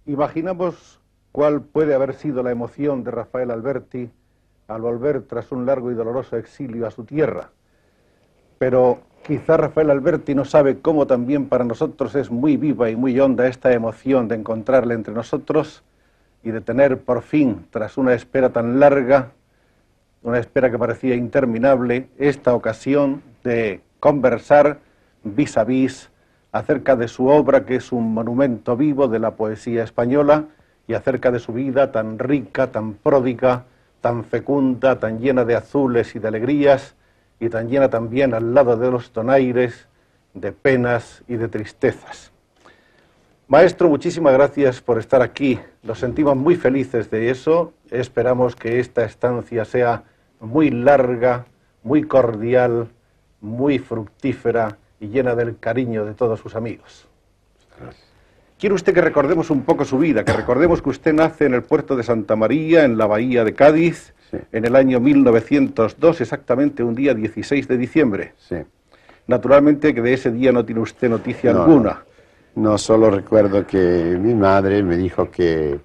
Imaginamos cuál puede haber sido la emoción de Rafael Alberti al volver tras un largo y doloroso exilio a su tierra. Pero quizá Rafael Alberti no sabe cómo también para nosotros es muy viva y muy honda esta emoción de encontrarle entre nosotros y de tener por fin, tras una espera tan larga, una espera que parecía interminable, esta ocasión de conversar vis a vis acerca de su obra, que es un monumento vivo de la poesía española, y acerca de su vida tan rica, tan pródiga, tan fecunda, tan llena de azules y de alegrías, y tan llena también al lado de los donaires de penas y de tristezas. Maestro, muchísimas gracias por estar aquí. Nos sentimos muy felices de eso. Esperamos que esta estancia sea muy larga, muy cordial, muy fructífera y llena del cariño de todos sus amigos. Gracias. Quiere usted que recordemos un poco su vida, que recordemos que usted nace en el puerto de Santa María, en la bahía de Cádiz, sí, en el año 1902, exactamente un día 16 de diciembre. Sí. Naturalmente que de ese día no tiene usted noticia alguna. No, solo recuerdo que mi madre me dijo que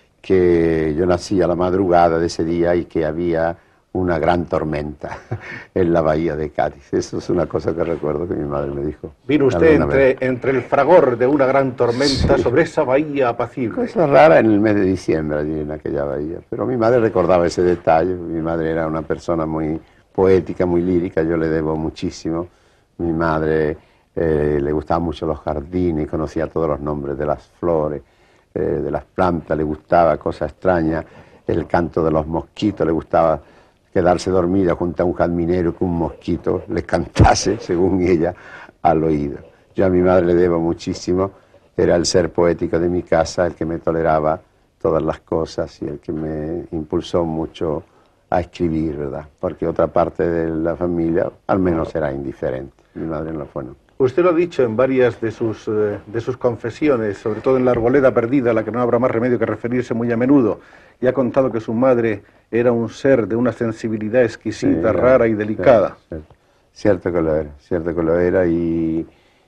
yo nací a la madrugada de ese día y que había una gran tormenta en la bahía de Cádiz. Eso es una cosa que recuerdo que mi madre me dijo. Vino usted entre el fragor de una gran tormenta, sí, sobre esa bahía apacible. Cosa rara en el mes de diciembre allí en aquella bahía. Pero mi madre recordaba ese detalle. Mi madre era una persona muy poética, muy lírica. Yo le debo muchísimo. Mi madre le gustaban mucho los jardines, conocía todos los nombres de las flores, de las plantas, le gustaba, cosa extraña, el canto de los mosquitos, le gustaba quedarse dormida junto a un jardinero que un mosquito le cantase, según ella, al oído. Yo a mi madre le debo muchísimo, era el ser poético de mi casa, el que me toleraba todas las cosas y el que me impulsó mucho a escribir, ¿verdad? Porque otra parte de la familia al menos era indiferente, mi madre no lo fue, no. Usted lo ha dicho en varias de sus confesiones, sobre todo en La Arboleda Perdida, a la que no habrá más remedio que referirse muy a menudo, y ha contado que su madre era un ser de una sensibilidad exquisita, sí, rara y delicada. Cierto que lo era, y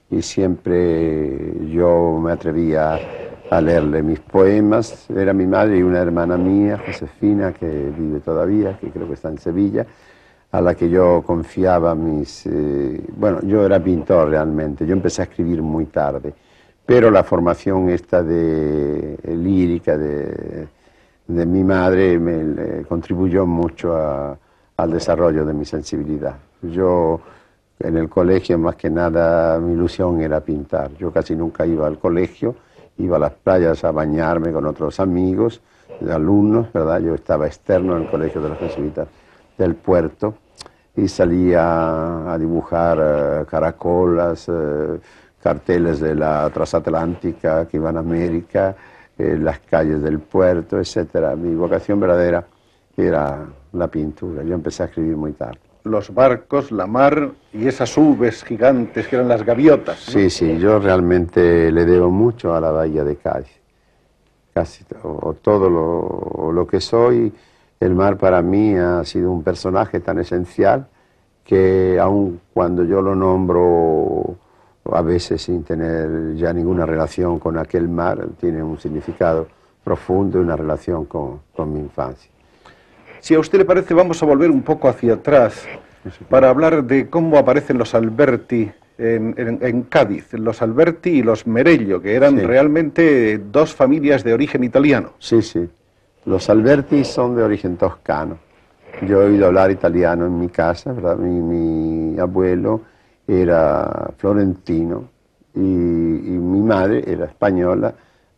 siempre yo me atrevía a leerle mis poemas. Era mi madre y una hermana mía, Josefina, que vive todavía, que creo que está en Sevilla, a la que yo confiaba mis... bueno, yo era pintor realmente, yo empecé a escribir muy tarde, pero la formación esta de lírica de mi madre me contribuyó mucho al desarrollo de mi sensibilidad. Yo en el colegio más que nada mi ilusión era pintar, yo casi nunca iba al colegio, iba a las playas a bañarme con otros amigos, alumnos, ¿verdad? Yo estaba externo en el colegio de los jesuitas del puerto y salía a dibujar caracolas, carteles de la transatlántica que iban a América, las calles del puerto, etc. Mi vocación verdadera era la pintura. Yo empecé a escribir muy tarde. Los barcos, la mar y esas ubes gigantes que eran las gaviotas, ¿no? Sí, sí, yo realmente le debo mucho a la bahía de Cádiz. Casi todo lo que soy. El mar para mí ha sido un personaje tan esencial que aun cuando yo lo nombro a veces sin tener ya ninguna relación con aquel mar, tiene un significado profundo y una relación con mi infancia. Si a usted le parece, vamos a volver un poco hacia atrás para hablar de cómo aparecen los Alberti en Cádiz, los Alberti y los Merello, que eran, sí, realmente dos familias de origen italiano. Sí, sí. Los Alberti son de origen toscano. Yo he oído hablar italiano en mi casa, ¿verdad? Mi abuelo era florentino y mi madre era española,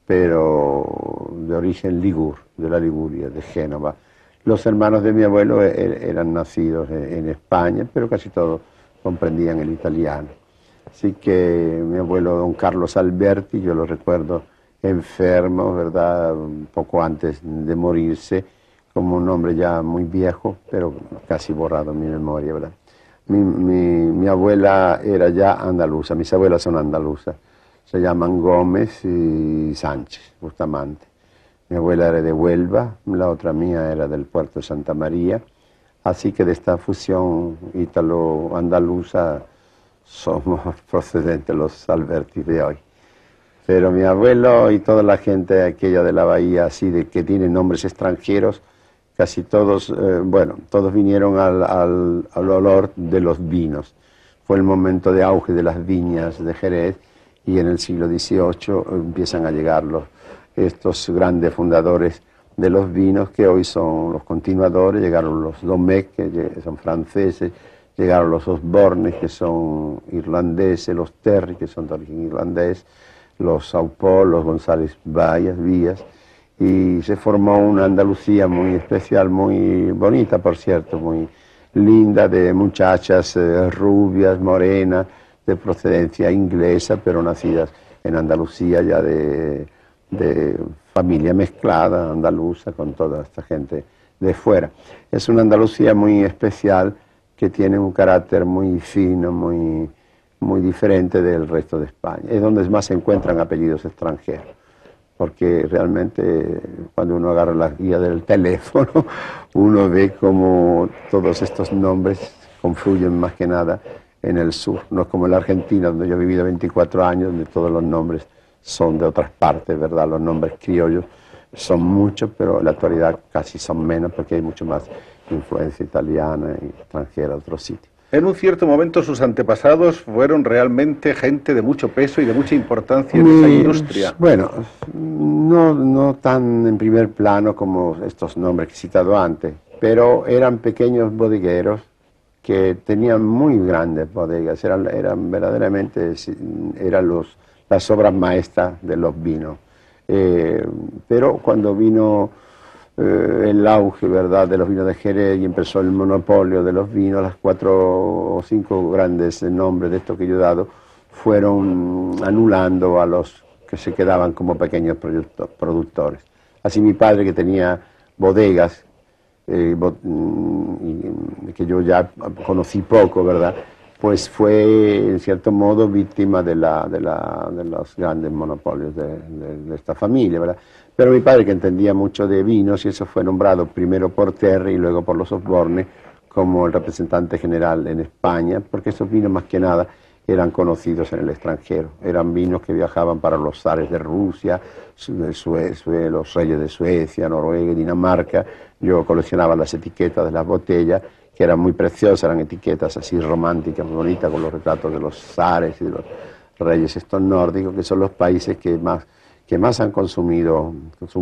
pero de origen de la Liguria, de Génova. Los hermanos de mi abuelo eran nacidos en España, pero casi todos comprendían el italiano. Así que mi abuelo, don Carlos Alberti, yo lo recuerdo enfermo, ¿verdad?, un poco antes de morirse, como un hombre ya muy viejo, pero casi borrado en mi memoria, ¿verdad? Mi abuela era ya andaluza, mis abuelas son andaluzas, se llaman Gómez y Sánchez, Bustamante. Mi abuela era de Huelva, la otra mía era del puerto de Santa María, así que de esta fusión ítalo-andaluza somos procedentes los Alberti de hoy. Pero mi abuelo y toda la gente aquella de la bahía, así de que tiene nombres extranjeros, casi todos, bueno, todos vinieron al olor de los vinos. Fue el momento de auge de las viñas de Jerez y en el siglo XVIII empiezan a llegar estos grandes fundadores de los vinos que hoy son los continuadores. Llegaron los Domecq, que son franceses, llegaron los Osborne, que son irlandeses, los Terry, que son de origen irlandés, los Saupol, los González Vías, y se formó una Andalucía muy especial, muy bonita, por cierto, muy linda, de muchachas rubias, morenas, de procedencia inglesa, pero nacidas en Andalucía, ya de familia mezclada, andaluza, con toda esta gente de fuera. Es una Andalucía muy especial, que tiene un carácter muy fino, muy diferente del resto de España. Es donde más se encuentran apellidos extranjeros, porque realmente cuando uno agarra la guía del teléfono, uno ve como todos estos nombres confluyen más que nada en el sur. No es como en la Argentina, donde yo he vivido 24 años, donde todos los nombres son de otras partes, ¿verdad? Los nombres criollos son muchos, pero en la actualidad casi son menos, porque hay mucho más influencia italiana y extranjera de otros sitios. En un cierto momento sus antepasados fueron realmente gente de mucho peso y de mucha importancia en esa industria. Bueno, no tan en primer plano como estos nombres que he citado antes, pero eran pequeños bodegueros que tenían muy grandes bodegas, eran verdaderamente las obras maestras de los vinos. Pero cuando vino el auge, ¿verdad?, de los vinos de Jerez y empezó el monopolio de los vinos, las 4 o 5 grandes nombres de estos que yo he dado fueron anulando a los que se quedaban como pequeños productores. Así mi padre, que tenía bodegas, que yo ya conocí poco, ¿verdad?, pues fue en cierto modo víctima de los grandes monopolios de esta familia, ¿verdad? Pero mi padre, que entendía mucho de vinos, y eso fue nombrado primero por Terry y luego por los Osborne como el representante general en España, porque esos vinos más que nada eran conocidos en el extranjero. Eran vinos que viajaban para los zares de Rusia, los reyes de Suecia, Noruega y Dinamarca. Yo coleccionaba las etiquetas de las botellas, que eran muy preciosas, eran etiquetas así románticas, muy bonitas, con los retratos de los zares y de los reyes estos nórdicos, que son los países que más han consumido.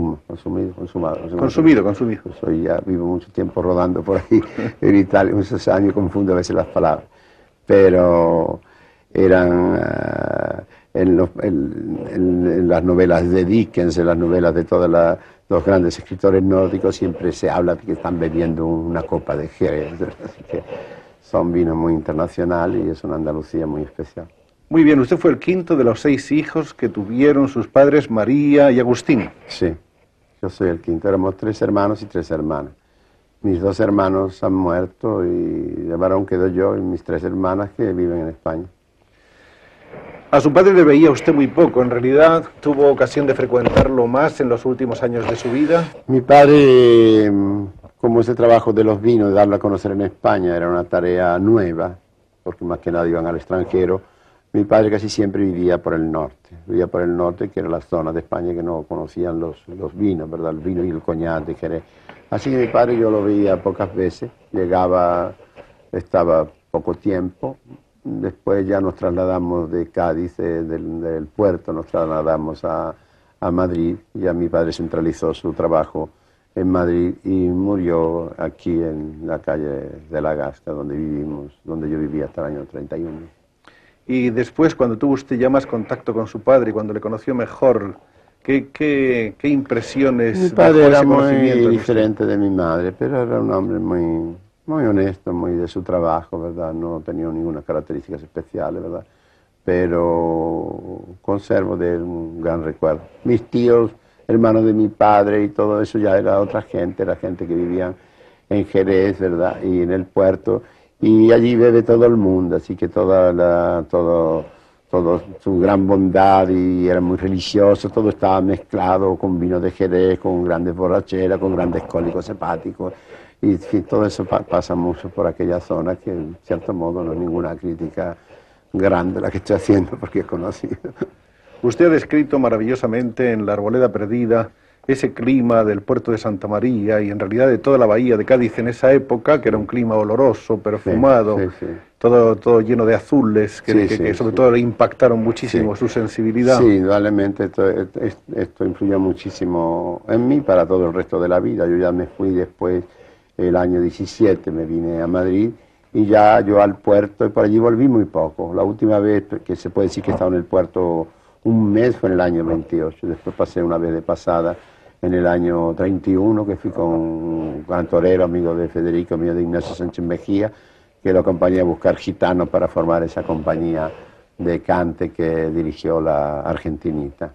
Soy ya vivo mucho tiempo rodando por ahí en Italia, muchos años, confundo a veces las palabras, pero eran en las novelas de Dickens, en las novelas de todos los grandes escritores nórdicos, siempre se habla de que están bebiendo una copa de Jerez, así que son vinos muy internacionales y es una Andalucía muy especial. Muy bien, usted fue el quinto de los 6 hijos que tuvieron sus padres María y Agustín. Sí, yo soy el quinto, éramos 3 hermanos y 3 hermanas. Mis 2 hermanos han muerto y de varón quedo yo y mis 3 hermanas que viven en España. A su padre le veía usted muy poco, en realidad tuvo ocasión de frecuentarlo más en los últimos años de su vida. Mi padre, como ese trabajo de los vinos, de darlo a conocer en España, era una tarea nueva, porque más que nada iban al extranjero. Mi padre casi siempre vivía por el norte, que era la zona de España que no conocían los vinos, ¿verdad? El vino y el coñac de Jerez. Así que mi padre yo lo veía pocas veces, llegaba, estaba poco tiempo. Después ya nos trasladamos de Cádiz, del puerto, nos trasladamos a Madrid. Ya mi padre centralizó su trabajo en Madrid y murió aquí en la calle de la Gasca, donde yo vivía hasta el año 31. Y después, cuando tuvo usted ya más contacto con su padre, cuando le conoció mejor, ¿qué impresiones? Mi padre era muy diferente de mi madre, pero era un hombre muy honesto, muy de su trabajo, ¿verdad? No tenía ninguna características especiales, ¿verdad? Pero conservo de él un gran recuerdo. Mis tíos, hermanos de mi padre y todo eso ya era otra gente, era gente que vivía en Jerez, ¿verdad? Y en el puerto, y allí bebe todo el mundo, así que toda su gran bondad, y era muy religioso, todo estaba mezclado con vino de Jerez, con grandes borracheras, con grandes cólicos hepáticos. Y todo eso pasa mucho por aquella zona, que en cierto modo no es ninguna crítica grande la que estoy haciendo, porque es conocido. Usted ha descrito maravillosamente en La Arboleda Perdida ese clima del puerto de Santa María y en realidad de toda la bahía de Cádiz en esa época, que era un clima oloroso, perfumado, Sí, sí, sí. todo lleno de azules, que, Sí, que- sí, que sobre sí. todo le impactaron muchísimo Sí. su sensibilidad. Sí, indudablemente esto influyó muchísimo en mí para todo el resto de la vida. Yo ya me fui después, el año 17, me vine a Madrid y ya yo al puerto, y por allí volví muy poco. La última vez que se puede decir que he estado en el puerto un mes fue en el año 28, después pasé una vez de pasada en el año 31, que fui con un gran torero, amigo de Federico, mío de Ignacio Sánchez Mejía, que lo acompañé a buscar gitanos para formar esa compañía de cante que dirigió la Argentinita.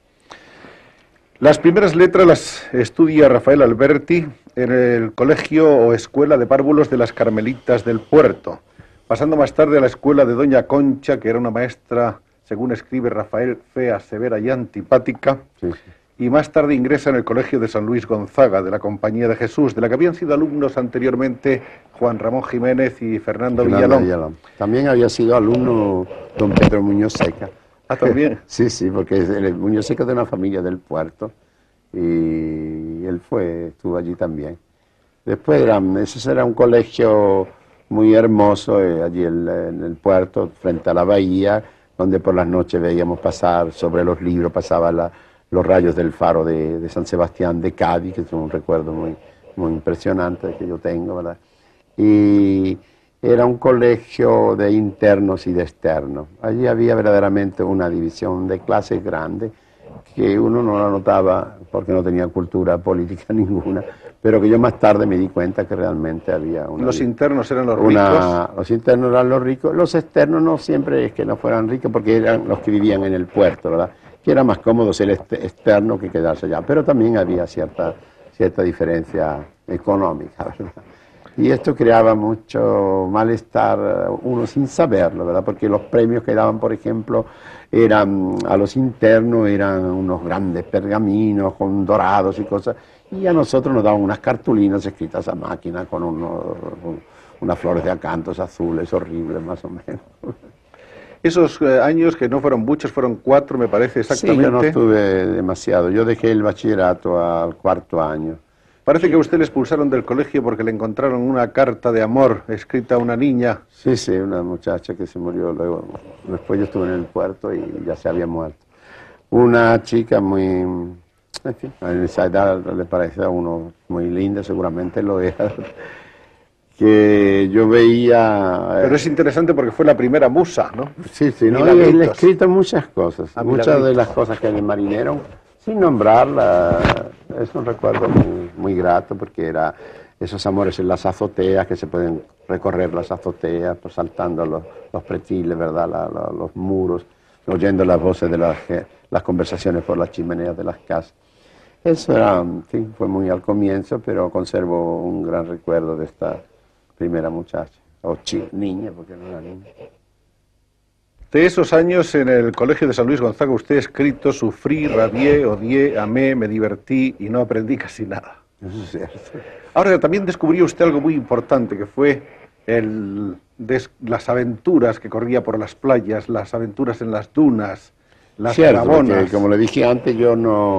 Las primeras letras las estudia Rafael Alberti en el colegio o escuela de párvulos de las Carmelitas del Puerto, pasando más tarde a la escuela de Doña Concha, que era una maestra, según escribe Rafael, fea, severa y antipática, Sí, sí. y más tarde ingresa en el colegio de San Luis Gonzaga, de la Compañía de Jesús, de la que habían sido alumnos anteriormente Juan Ramón Jiménez y Fernando Villalón. También había sido alumno don Pedro Muñoz Seca. Ah, también. Sí, sí, porque el Muñoz Seca es de una familia del puerto y él estuvo allí también. Después ese era un colegio muy hermoso allí en el puerto, frente a la bahía, donde por las noches veíamos pasar sobre los libros, pasaban los rayos del faro de San Sebastián de Cádiz, que es un recuerdo muy, muy impresionante que yo tengo, ¿verdad? Y era un colegio de internos y de externos. Allí había verdaderamente una división de clases grande que uno no la notaba porque no tenía cultura política ninguna, pero que yo más tarde me di cuenta que realmente había una... Los internos eran los ricos. Los internos eran los ricos, los externos no siempre es que no fueran ricos porque eran los que vivían en el puerto, ¿verdad? Que era más cómodo ser externo que quedarse allá, pero también había cierta diferencia económica, ¿verdad? Y esto creaba mucho malestar, uno sin saberlo, ¿verdad? Porque los premios que daban, por ejemplo, a los internos eran unos grandes pergaminos con dorados y cosas, y a nosotros nos daban unas cartulinas escritas a máquina con unas flores de acantos azules horribles, más o menos. Esos años, que no fueron muchos, fueron 4, me parece exactamente. Sí, yo no estuve demasiado. Yo dejé el bachillerato al 4.º año. Parece que a usted le expulsaron del colegio porque le encontraron una carta de amor escrita a una niña. Sí, sí, una muchacha que se murió luego. Después yo estuve en el puerto y ya se había muerto. Una chica muy... En fin, en esa edad le parecía a uno muy linda, seguramente lo era. Que yo veía... Pero es interesante porque fue la primera musa, ¿no? Sí, sí, ¿no? Y él ha escrito muchas cosas. Muchas de las cosas que le marinaron, sin nombrarla, es un recuerdo muy grato porque era esos amores en las azoteas, que se pueden recorrer las azoteas, pues, saltando los pretiles, ¿verdad? Los muros, oyendo las voces de las conversaciones por las chimeneas de las casas. Eso era, en fin, fue muy al comienzo, pero conservo un gran recuerdo de esta primera muchacha, o niña, porque no era niña. De esos años en el colegio de San Luis Gonzaga usted ha escrito: sufrí, rabié, odié, amé, me divertí y no aprendí casi nada. Eso es cierto. Ahora también descubrió usted algo muy importante, que fue las aventuras que corría por las playas, las aventuras en las dunas, las carabonas. Porque, como le dije antes, yo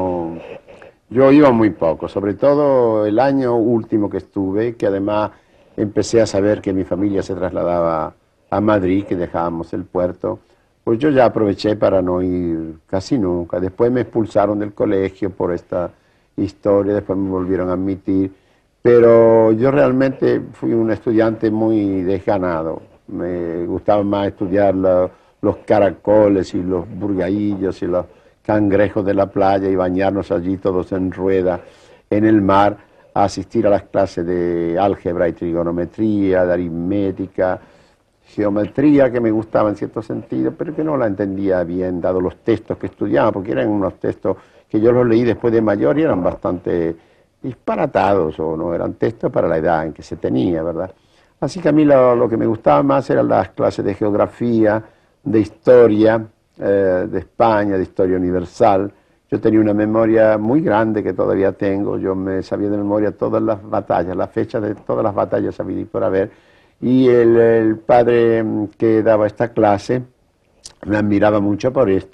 iba muy poco, sobre todo el año último que estuve, que además empecé a saber que mi familia se trasladaba a Madrid, que dejábamos el puerto, pues yo ya aproveché para no ir casi nunca. Después me expulsaron del colegio por esta historia, después me volvieron a admitir, pero yo realmente fui un estudiante muy desganado. Me gustaba más estudiar los caracoles y los burgaillos y los cangrejos de la playa y bañarnos allí todos en rueda en el mar, a asistir a las clases de álgebra y trigonometría, de aritmética, geometría, que me gustaba en cierto sentido, pero que no la entendía bien, dado los textos que estudiaba, porque eran unos textos que yo los leí después de mayor y eran bastante disparatados, o no eran textos para la edad en que se tenía, ¿verdad? Así que a mí lo que me gustaba más eran las clases de geografía, de historia, de España, de historia universal. Yo tenía una memoria muy grande que todavía tengo, yo me sabía de memoria todas las batallas, las fechas de todas las batallas había y por haber, y el padre que daba esta clase me admiraba mucho por esto.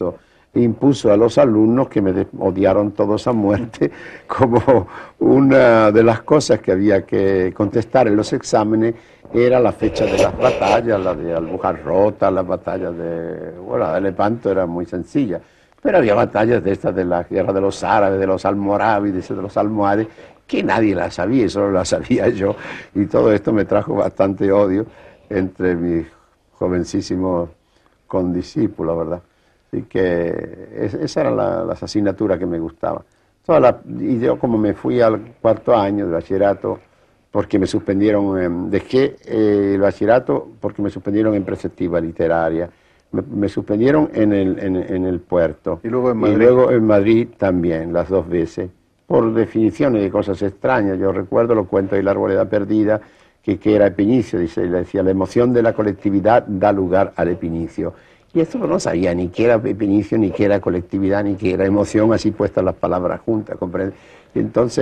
impuso a los alumnos que me odiaron todos a muerte, como una de las cosas que había que contestar en los exámenes era la fecha de las batallas, la de Albujarrota, las batallas de Lepanto era muy sencilla, pero había batallas de estas de la guerra de los árabes, de los almorávides, de los almohades, que nadie las sabía, y solo las sabía yo, y todo esto me trajo bastante odio entre mis jovencísimos condiscípulos, ¿verdad? Así que esas eran las asignaturas que me gustaban. Y yo, como me fui al cuarto año de bachillerato, porque me suspendieron, dejé el bachillerato porque me suspendieron en preceptiva literaria, me suspendieron en el puerto. ¿Y luego en Madrid? Y luego en Madrid también, las dos veces, por definiciones de cosas extrañas. Yo recuerdo los cuentos de la arboleda perdida, que era Epinicio, dice, le decía, la emoción de la colectividad da lugar al epinicio. Y esto no sabía ni qué era epinicio, ni qué era colectividad, ni qué era emoción, así puestas las palabras juntas, ¿comprende? Y entonces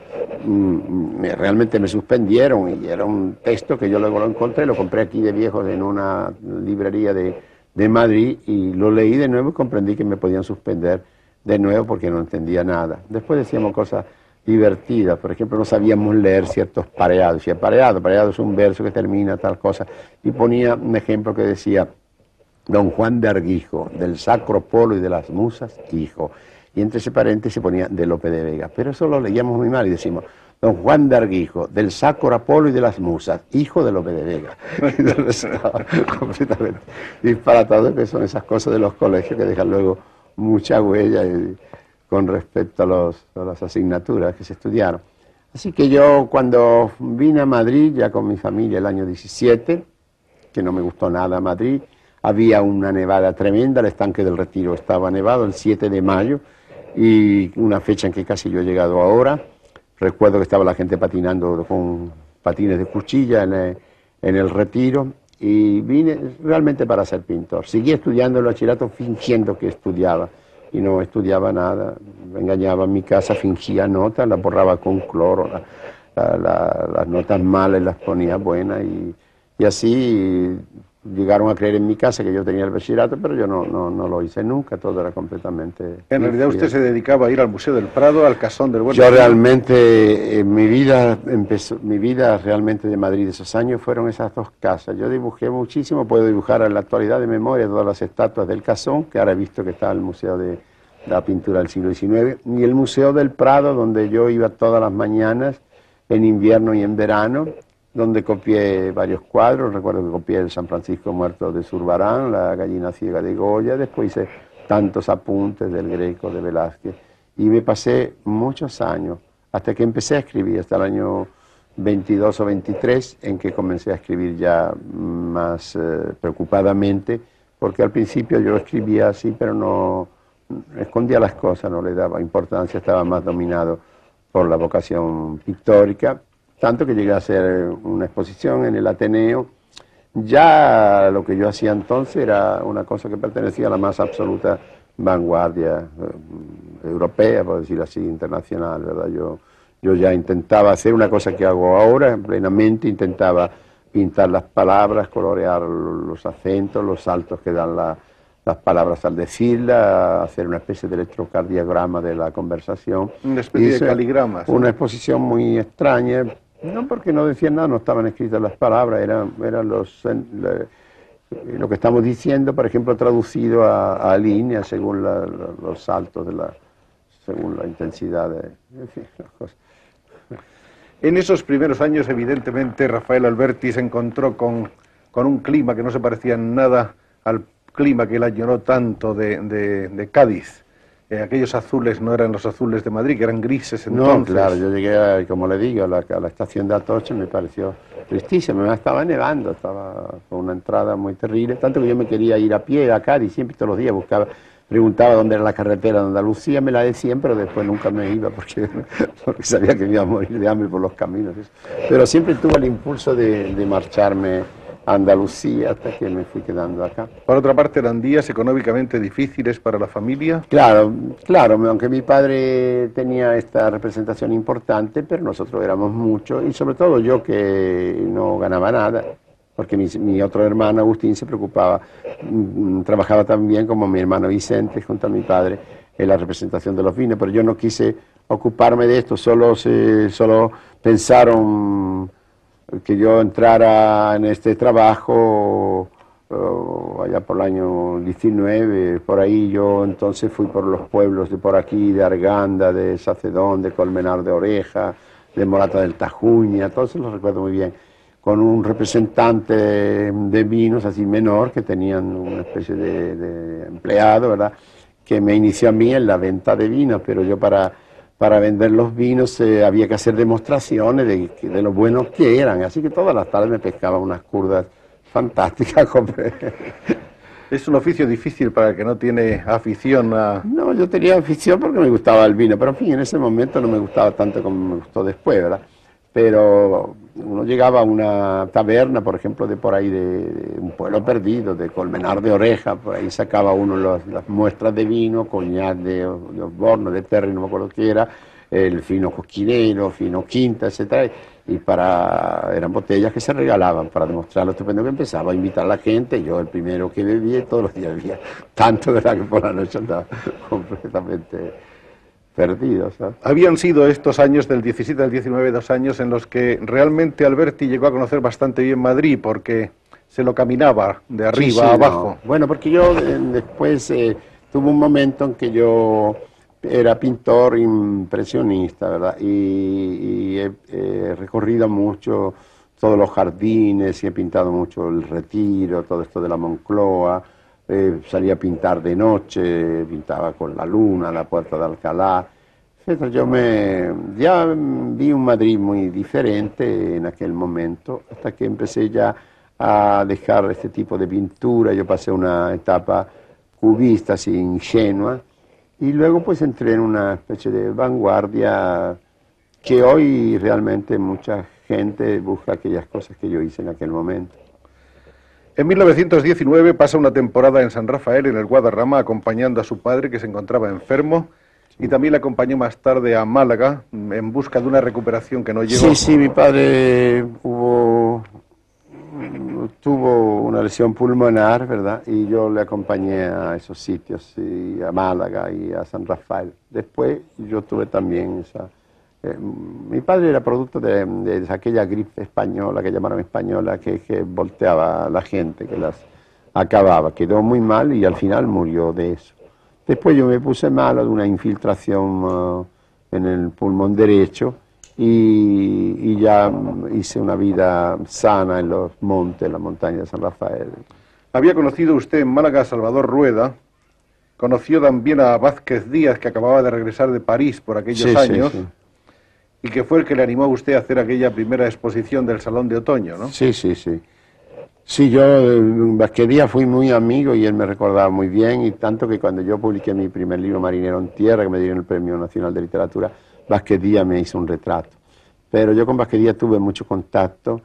realmente me suspendieron, y era un texto que yo luego lo encontré, lo compré aquí de viejos en una librería de Madrid, y lo leí de nuevo y comprendí que me podían suspender de nuevo porque no entendía nada. Después decíamos cosas divertidas, por ejemplo, no sabíamos leer ciertos pareados. Decía, pareado es un verso que termina tal cosa, y ponía un ejemplo que decía, Don Juan de Arguijo, del Sacro Polo y de las Musas, hijo. Y entre ese paréntesis ponía de Lope de Vega. Pero eso lo leíamos muy mal y decimos, Don Juan de Arguijo, del Sacro Apolo y de las Musas, hijo de Lope de Vega. Entonces, completamente disparatado, que son esas cosas de los colegios que dejan luego mucha huella con respecto a las asignaturas que se estudiaron. Así que yo, cuando vine a Madrid, ya con mi familia el año 17, que no me gustó nada Madrid, había una nevada tremenda, el estanque del Retiro estaba nevado el 7 de mayo, y una fecha en que casi yo he llegado ahora. Recuerdo que estaba la gente patinando con patines de cuchilla en el Retiro, y vine realmente para ser pintor. Seguí estudiando el bachillerato fingiendo que estudiaba, y no estudiaba nada. Me engañaba en mi casa, fingía notas, las borraba con cloro, las notas malas las ponía buenas, y así llegaron a creer en mi casa que yo tenía el bachillerato, pero yo no lo hice nunca, todo era completamente... En realidad usted se dedicaba a ir al Museo del Prado, al Casón del Buen Yo realmente, mi vida realmente de Madrid de esos años fueron esas dos casas. Yo dibujé muchísimo, puedo dibujar en la actualidad de memoria todas las estatuas del Casón, que ahora he visto que está en el Museo de la Pintura del siglo XIX, y el Museo del Prado, donde yo iba todas las mañanas, en invierno y en verano, donde copié varios cuadros. Recuerdo que copié el San Francisco Muerto de Zurbarán, la Gallina Ciega de Goya, después hice tantos apuntes del Greco, de Velázquez, y me pasé muchos años, hasta que empecé a escribir, hasta el año 22 o 23, en que comencé a escribir ya más preocupadamente, porque al principio yo escribía así, pero no escondía las cosas, no le daba importancia, estaba más dominado por la vocación pictórica, tanto que llegué a hacer una exposición en el Ateneo. Ya lo que yo hacía entonces era una cosa que pertenecía a la más absoluta vanguardia europea, por decirlo así, internacional, ¿verdad? Yo ya intentaba hacer una cosa que hago ahora plenamente, intentaba pintar las palabras, colorear los acentos, los saltos que dan las palabras al decirla, hacer una especie de electrocardiograma de la conversación. Una especie de caligramas. Una exposición muy extraña. No, porque no decían nada, no estaban escritas las palabras, eran lo que estamos diciendo, por ejemplo, traducido a líneas según los saltos, según la intensidad en fin, las cosas. En esos primeros años, evidentemente, Rafael Alberti se encontró con un clima que no se parecía en nada al clima que él añoró tanto de Cádiz. Aquellos azules no eran los azules de Madrid, que eran grises entonces. No, claro, yo llegué, como le digo, a la estación de Atocha, me pareció tristísimo, me estaba nevando, estaba con una entrada muy terrible, tanto que yo me quería ir a pie a Cádiz, siempre todos los días preguntaba dónde era la carretera de Andalucía, me la decían, pero después nunca me iba porque sabía que me iba a morir de hambre por los caminos. Pero siempre tuve el impulso de marcharme a Andalucía hasta que me fui quedando acá. Por otra parte, ¿eran días económicamente difíciles para la familia? Claro, aunque mi padre tenía esta representación importante, pero nosotros éramos muchos, y sobre todo yo, que no ganaba nada, porque mi otro hermano Agustín se preocupaba, trabajaba también como mi hermano Vicente junto a mi padre en la representación de los vinos, pero yo no quise ocuparme de esto, solo pensaron que yo entrara en este trabajo allá por el año 19, por ahí yo entonces fui por los pueblos de por aquí, de Arganda, de Sacedón, de Colmenar de Oreja, de Morata del Tajuña, todos los recuerdo muy bien, con un representante de vinos así menor, que tenían una especie de empleado, ¿verdad?, que me inició a mí en la venta de vinos, pero yo para vender los vinos había que hacer demostraciones de lo buenos que eran, así que todas las tardes me pescaba unas curdas fantásticas. Es un oficio difícil para el que no tiene afición a... No, yo tenía afición porque me gustaba el vino, pero en fin, en ese momento no me gustaba tanto como me gustó después, ¿verdad? Pero uno llegaba a una taberna, por ejemplo, de por ahí, de un pueblo perdido, de Colmenar de Oreja, por ahí sacaba uno las muestras de vino, coñac de Osorno, de Terry, no me acuerdo qué era, el fino cosquinero, fino quinta, etcétera, y eran botellas que se regalaban para demostrar lo estupendo que empezaba a invitar a la gente. Yo el primero que bebía, y todos los días bebía tanto, ¿verdad?, que por la noche andaba completamente perdido, ¿sabes? Habían sido estos años del 17 al 19, 2 años en los que realmente Alberti llegó a conocer bastante bien Madrid, porque se lo caminaba de arriba a abajo. No. Bueno, porque yo después tuve un momento en que yo era pintor impresionista, ¿verdad? Y he recorrido mucho todos los jardines y he pintado mucho el Retiro, todo esto de la Moncloa. Salía a pintar de noche, pintaba con la luna, la Puerta de Alcalá, etc. Ya vi un Madrid muy diferente en aquel momento, hasta que empecé ya a dejar este tipo de pintura. Yo pasé una etapa cubista, así ingenua, y luego pues entré en una especie de vanguardia que hoy realmente mucha gente busca aquellas cosas que yo hice en aquel momento. En 1919 pasa una temporada en San Rafael, en el Guadarrama, acompañando a su padre, que se encontraba enfermo, y también le acompañó más tarde a Málaga, en busca de una recuperación que no llegó. Sí, mi padre tuvo una lesión pulmonar, ¿verdad? Y yo le acompañé a esos sitios, y a Málaga y a San Rafael. Después yo tuve también esa... mi padre era producto de aquella gripe española, que llamaron española, que volteaba a la gente, que las acababa. Quedó muy mal y al final murió de eso. Después yo me puse malo de una infiltración en el pulmón derecho y ya hice una vida sana en los montes, en la montaña de San Rafael. Había conocido usted en Málaga a Salvador Rueda, conoció también a Vázquez Díaz, que acababa de regresar de París por aquellos años. Sí. Y que fue el que le animó a usted a hacer aquella primera exposición del Salón de Otoño, ¿no? Sí. Sí, yo Vázquez Díaz fui muy amigo y él me recordaba muy bien, y tanto que cuando yo publiqué mi primer libro, Marinero en Tierra, que me dieron el Premio Nacional de Literatura, Vázquez Díaz me hizo un retrato. Pero yo con Vázquez Díaz tuve mucho contacto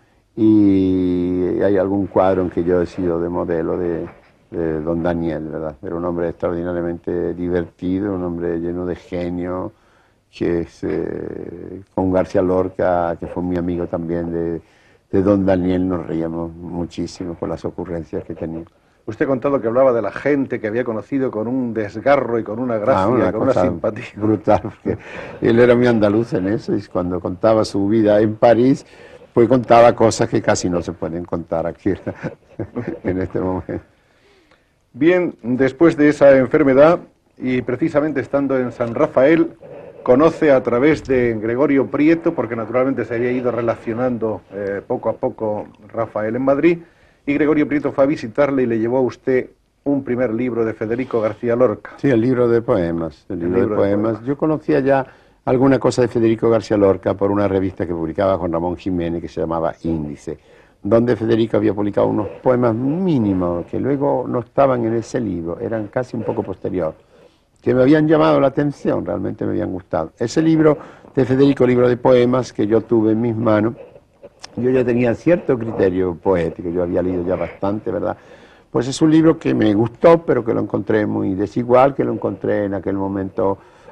y hay algún cuadro en que yo he sido de modelo de don Daniel, ¿verdad? Era un hombre extraordinariamente divertido, un hombre lleno de genio, que es, con García Lorca, que fue mi amigo también, de don Daniel, nos reíamos muchísimo con las ocurrencias que tenía. Usted ha contado que hablaba de la gente que había conocido con un desgarro y con una gracia, con una simpatía. Brutal, porque él era muy andaluz en eso, y cuando contaba su vida en París, pues contaba cosas que casi no se pueden contar aquí en este momento. Bien, después de esa enfermedad, y precisamente estando en San Rafael, conoce a través de Gregorio Prieto, porque naturalmente se había ido relacionando poco a poco Rafael en Madrid, y Gregorio Prieto fue a visitarle y le llevó a usted un primer libro de Federico García Lorca. Sí, el libro de poemas. El libro de poemas. Yo conocía ya alguna cosa de Federico García Lorca por una revista que publicaba Juan Ramón Jiménez, que se llamaba Índice, donde Federico había publicado unos poemas mínimos que luego no estaban en ese libro, eran casi un poco posterior, que me habían llamado la atención, realmente me habían gustado. Ese libro de Federico, libro de poemas, que yo tuve en mis manos, yo ya tenía cierto criterio poético, yo había leído ya bastante, ¿verdad? Pues es un libro que me gustó, pero que lo encontré muy desigual, que lo encontré en aquel momento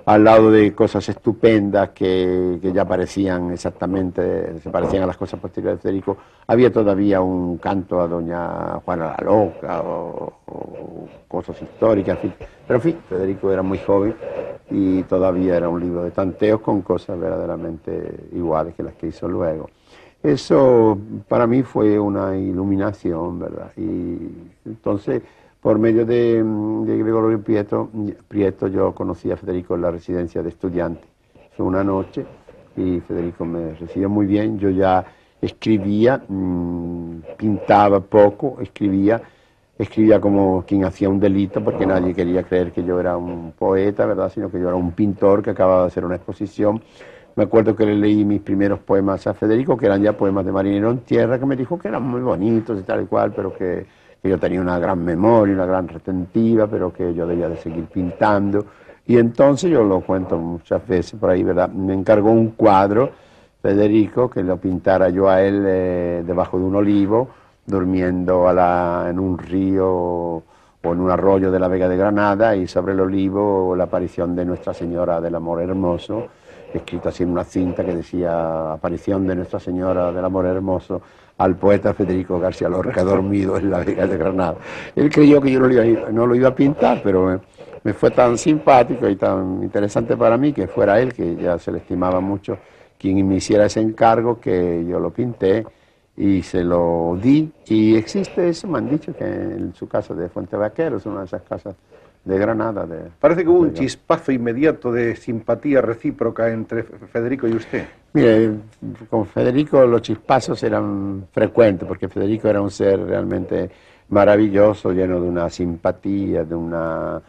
al lado de cosas estupendas que ya parecían exactamente, se parecían a las cosas posteriores de Federico, había todavía un canto a doña Juana la Loca o cosas históricas, en fin. Pero en fin, Federico era muy joven y todavía era un libro de tanteos con cosas verdaderamente iguales que las que hizo luego. Eso para mí fue una iluminación, ¿verdad? Y entonces, por medio de Gregorio Prieto, yo conocí a Federico en la residencia de estudiantes. Fue una noche y Federico me recibió muy bien. Yo ya escribía, pintaba poco, escribía como quien hacía un delito, porque nadie quería creer que yo era un poeta, ¿verdad? Sino que yo era un pintor que acababa de hacer una exposición. Me acuerdo que le leí mis primeros poemas a Federico, que eran ya poemas de marinero en tierra, que me dijo que eran muy bonitos y tal y cual, pero que yo tenía una gran memoria, una gran retentiva, pero que yo debía de seguir pintando. Y entonces, yo lo cuento muchas veces por ahí, ¿verdad? Me encargó un cuadro, Federico, que lo pintara yo a él debajo de un olivo, durmiendo en un río o en un arroyo de la Vega de Granada, y sobre el olivo la aparición de Nuestra Señora del Amor Hermoso, escrito así en una cinta que decía: aparición de Nuestra Señora del Amor Hermoso al poeta Federico García Lorca dormido en la Vega de Granada. Él creyó que yo no lo iba a pintar, pero me fue tan simpático y tan interesante para mí que fuera él, que ya se le estimaba mucho, quien me hiciera ese encargo, que yo lo pinté y se lo di. Y existe eso, me han dicho, que en su casa de Fuente Vaqueros, una de esas casas de Granada. Parece que hubo un chispazo inmediato de simpatía recíproca entre Federico y usted. Mire, con Federico los chispazos eran frecuentes, porque Federico era un ser realmente maravilloso, lleno de una simpatía, de una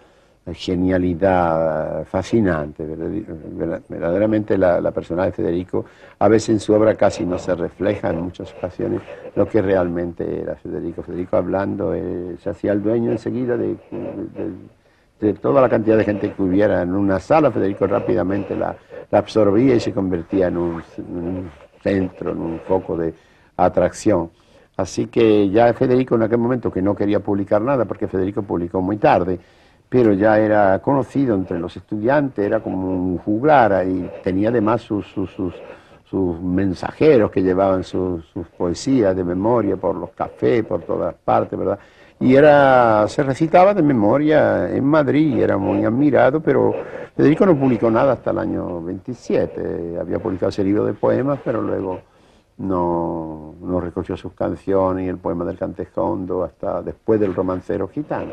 genialidad fascinante. Verdaderamente la persona de Federico, a veces en su obra casi no se refleja en muchas ocasiones lo que realmente era Federico. Federico, hablando, se hacía el dueño enseguida de toda la cantidad de gente que hubiera en una sala. Federico rápidamente la absorbía y se convertía en un centro, en un foco de atracción. Así que ya Federico, en aquel momento, que no quería publicar nada, porque Federico publicó muy tarde, pero ya era conocido entre los estudiantes, era como un juglar, y tenía además sus mensajeros que llevaban sus poesías de memoria por los cafés, por todas partes, ¿verdad? Y se recitaba de memoria en Madrid, era muy admirado, pero Federico no publicó nada hasta el año 27, había publicado ese libro de poemas, pero luego no recogió sus canciones y el poema del Cantejondo hasta después del Romancero Gitano.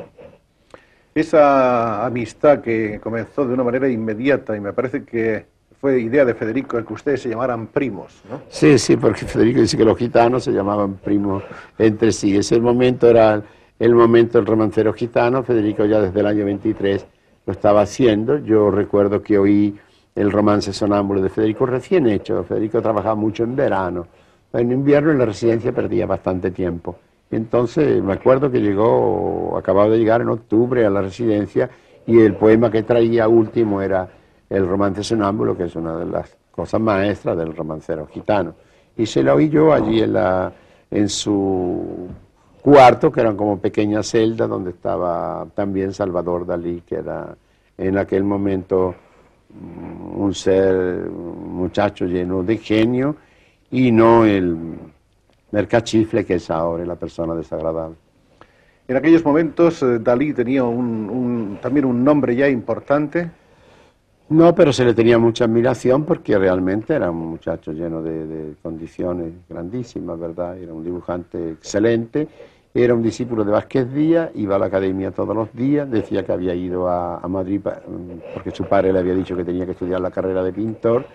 Esa amistad que comenzó de una manera inmediata, y me parece que fue idea de Federico el que ustedes se llamaran primos, ¿no? Sí, porque Federico dice que los gitanos se llamaban primos entre sí. Ese momento era el momento del Romancero Gitano. Federico ya desde el año 23 lo estaba haciendo. Yo recuerdo que oí el romance sonámbulo de Federico recién hecho. Federico trabajaba mucho en verano. En invierno en la residencia perdía bastante tiempo. Entonces me acuerdo que acababa de llegar en octubre a la residencia, y el poema que traía último era el romance sonámbulo, que es una de las cosas maestras del Romancero Gitano. Y se la oí yo allí en su cuarto, que eran como pequeñas celdas, donde estaba también Salvador Dalí, que era en aquel momento un muchacho lleno de genio, y no el mercachifle que es ahora, la persona desagradable. En aquellos momentos Dalí tenía también un nombre ya importante. No, pero se le tenía mucha admiración, porque realmente era un muchacho lleno de condiciones grandísimas, ¿verdad? Era un dibujante excelente, era un discípulo de Vázquez Díaz, iba a la academia todos los días, decía que había ido a Madrid porque su padre le había dicho que tenía que estudiar la carrera de pintor,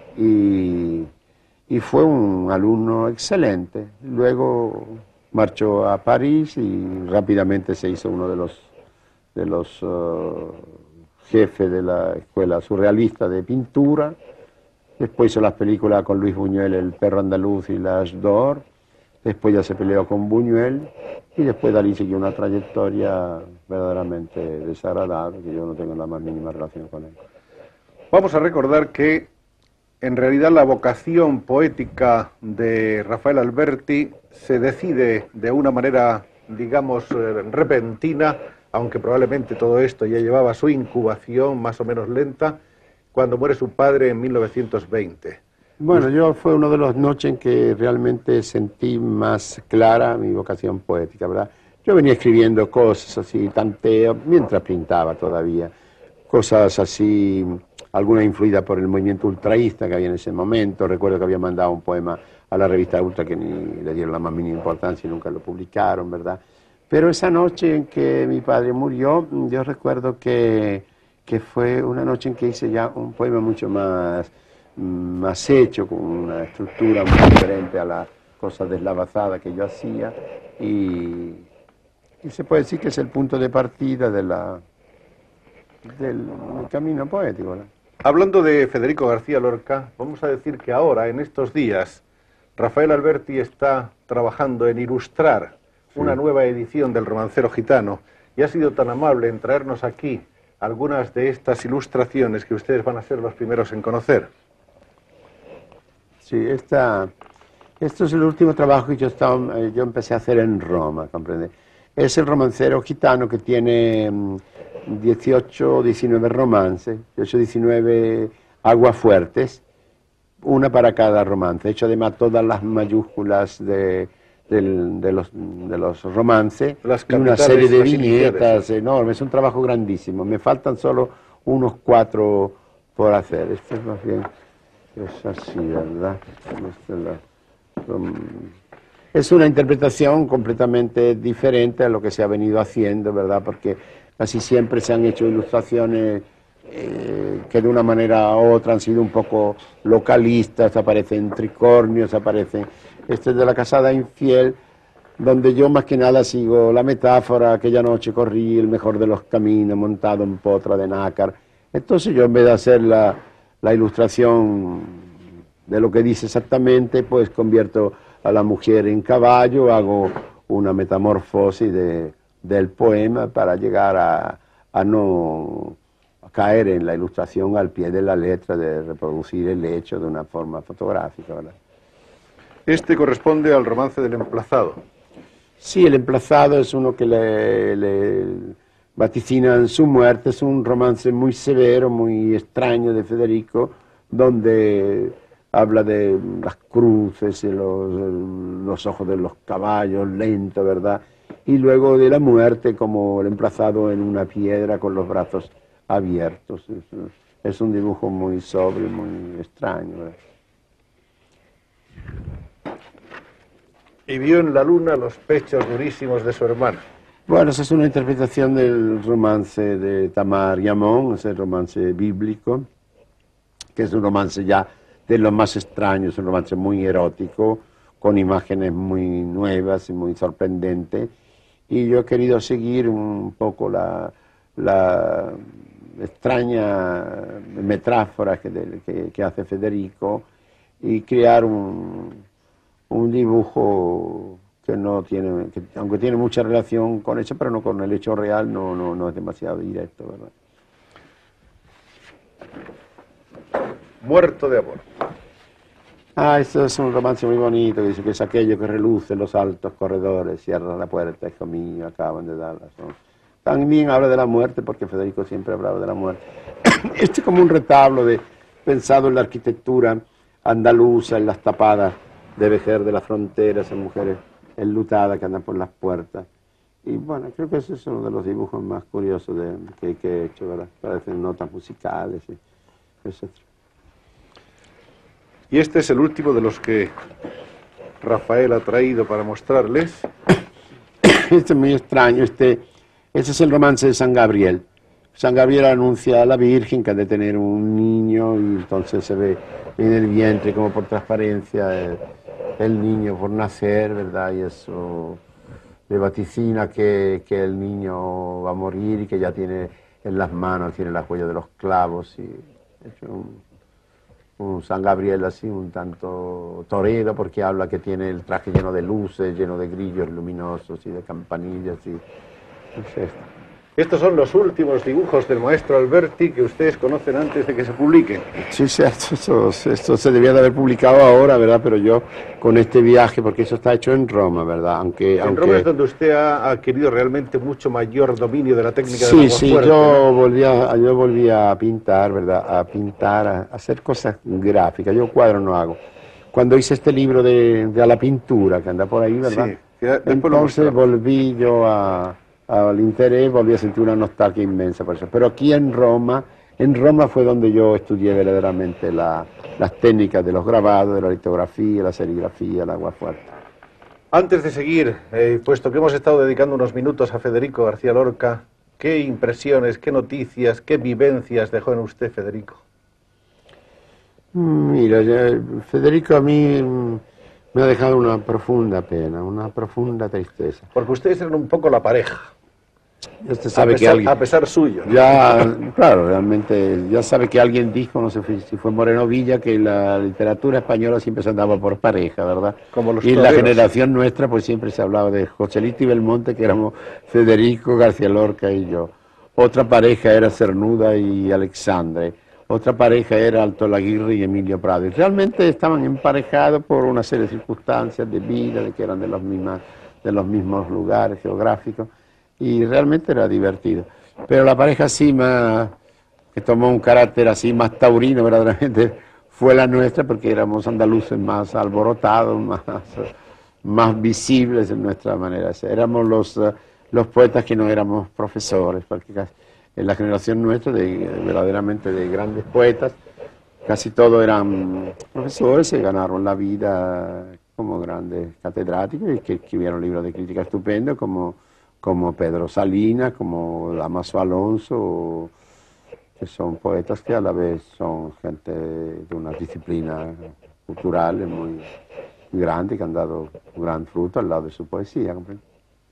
y fue un alumno excelente. Luego marchó a París y rápidamente se hizo uno de los jefe de la escuela surrealista de pintura. Después hizo las películas con Luis Buñuel, El perro andaluz y L'Âge d'Or. Después ya se peleó con Buñuel, y después Dalí siguió una trayectoria verdaderamente desagradable, que yo no tengo la más mínima relación con él. Vamos a recordar que en realidad la vocación poética de Rafael Alberti se decide de una manera, digamos, repentina, aunque probablemente todo esto ya llevaba su incubación más o menos lenta, cuando muere su padre en 1920. Bueno, yo fue una de las noches en que realmente sentí más clara mi vocación poética, ¿verdad? Yo venía escribiendo cosas así, tanteo, mientras pintaba todavía, cosas así, alguna influida por el movimiento ultraísta que había en ese momento. Recuerdo que había mandado un poema a la revista Ultra que ni le dieron la más mínima importancia y nunca lo publicaron, ¿verdad? Pero esa noche en que mi padre murió, yo recuerdo que fue una noche en que hice ya un poema mucho más hecho, con una estructura muy diferente a la cosa deslavazada que yo hacía, y se puede decir que es el punto de partida del camino poético, ¿no? Hablando de Federico García Lorca, vamos a decir que ahora, en estos días, Rafael Alberti está trabajando en ilustrar una nueva edición del Romancero Gitano, y ha sido tan amable en traernos aquí algunas de estas ilustraciones que ustedes van a ser los primeros en conocer. Sí, esto es el último trabajo que yo empecé a hacer en Roma, ¿comprende? Es el Romancero Gitano, que tiene 18 o 19 romances, 18 o 19 aguafuertes, una para cada romance. He hecho además todas las mayúsculas de los romances y una serie de viñetas enormes. Es un trabajo grandísimo. Me faltan solo unos 4 por hacer. Esto es más bien, es así, ¿verdad? Es una interpretación completamente diferente a lo que se ha venido haciendo, ¿verdad? Porque casi siempre se han hecho ilustraciones que de una manera u otra han sido un poco localistas, aparecen tricornios, aparecen... Este es de La casada infiel, donde yo más que nada sigo la metáfora. Aquella noche corrí el mejor de los caminos montado en potra de nácar. Entonces yo, en vez de hacer la ilustración de lo que dice exactamente, pues convierto a la mujer en caballo, hago una metamorfosis del poema para llegar a no caer en la ilustración al pie de la letra, de reproducir el hecho de una forma fotográfica, ¿verdad? Este corresponde al romance del Emplazado. Sí, el Emplazado es uno que le vaticinan su muerte. Es un romance muy severo, muy extraño de Federico, donde habla de las cruces y los ojos de los caballos, lento, ¿verdad? Y luego de la muerte, como el emplazado en una piedra con los brazos abiertos. Es un dibujo muy sobrio, muy extraño, ¿verdad? Y vio en la luna los pechos durísimos de su hermana. Bueno, esa es una interpretación del romance de Tamar Yamón, ese romance bíblico, que es un romance ya de lo más extraño, es un romance muy erótico, con imágenes muy nuevas y muy sorprendentes. Y yo he querido seguir un poco la extraña metáfora que hace Federico, y crear un dibujo que no tiene, que aunque tiene mucha relación con eso, pero no con el hecho real, no es demasiado directo, ¿verdad? Muerto de amor. Esto es un romance muy bonito, que dice que es aquello que reluce en los altos corredores, cierra la puerta, hijo mío, acaban de dar las 11. También habla de la muerte, porque Federico siempre hablaba de la muerte. Este es como un retablo pensado en la arquitectura andaluza, en las tapadas de vejer de la frontera, esas mujeres enlutadas que andan por las puertas. Y bueno, creo que ese es uno de los dibujos más curiosos que he hecho, ¿verdad? Parecen notas musicales, etc. Y este es el último de los que Rafael ha traído para mostrarles. Este es muy extraño. Este es el romance de San Gabriel. San Gabriel anuncia a la Virgen que ha de tener un niño, y entonces se ve en el vientre, como por transparencia, el niño por nacer, ¿verdad? Y eso le vaticina que el niño va a morir, y que ya tiene en las manos, tiene la huella de los clavos. Y es un San Gabriel así, un tanto torero, porque habla que tiene el traje lleno de luces, lleno de grillos luminosos y de campanillas. Y es esto. Estos son los últimos dibujos del maestro Alberti que ustedes conocen antes de que se publiquen. Sí, esto se debía de haber publicado ahora, ¿verdad? Pero yo con este viaje, porque eso está hecho en Roma, ¿verdad? En Roma es donde usted ha adquirido realmente mucho mayor dominio de la técnica del Sí, agua sí, fuerte, yo ¿no? volví a pintar, ¿verdad? A pintar, a hacer cosas gráficas. Yo cuadros no hago. Cuando hice este libro de la pintura, que anda por ahí, ¿verdad? Sí, después lo Entonces mostramos. volví yo al interés, volví a sentir una nostalgia inmensa por eso. Pero aquí en Roma fue donde yo estudié verdaderamente las técnicas de los grabados, de la litografía, la serigrafía, el agua fuerte. Antes de seguir, puesto que hemos estado dedicando unos minutos a Federico García Lorca, ¿qué impresiones, qué noticias, qué vivencias dejó en usted, Federico? Mira, Federico a mí me ha dejado una profunda pena, una profunda tristeza. Porque ustedes eran un poco la pareja, Usted sabe a pesar suyo, ¿no? ya, claro, realmente, ya sabe que alguien dijo, no sé si fue Moreno Villa, que la literatura española siempre se andaba por pareja, ¿verdad? Como los Y la toreros. generación nuestra, pues siempre se hablaba de Joselito y Belmonte, que éramos Federico García Lorca y yo. Otra pareja era Cernuda y Alexandre. Otra pareja era Alto Laguirre y Emilio Prado. Y realmente estaban emparejados por una serie de circunstancias de vida, de que eran de los mismos lugares geográficos. Y realmente era divertido. Pero la pareja así más, que tomó un carácter así más taurino verdaderamente, fue la nuestra, porque éramos andaluces más alborotados, más visibles en nuestra manera de ser. Éramos los poetas que no éramos profesores, porque en la generación nuestra, verdaderamente de grandes poetas, casi todos eran profesores, se ganaron la vida como grandes catedráticos y que escribieron libros de crítica estupendos, como Pedro Salinas, como Damaso Alonso, que son poetas que a la vez son gente de una disciplina cultural muy grande, que han dado un gran fruto al lado de su poesía. ¿Comprende?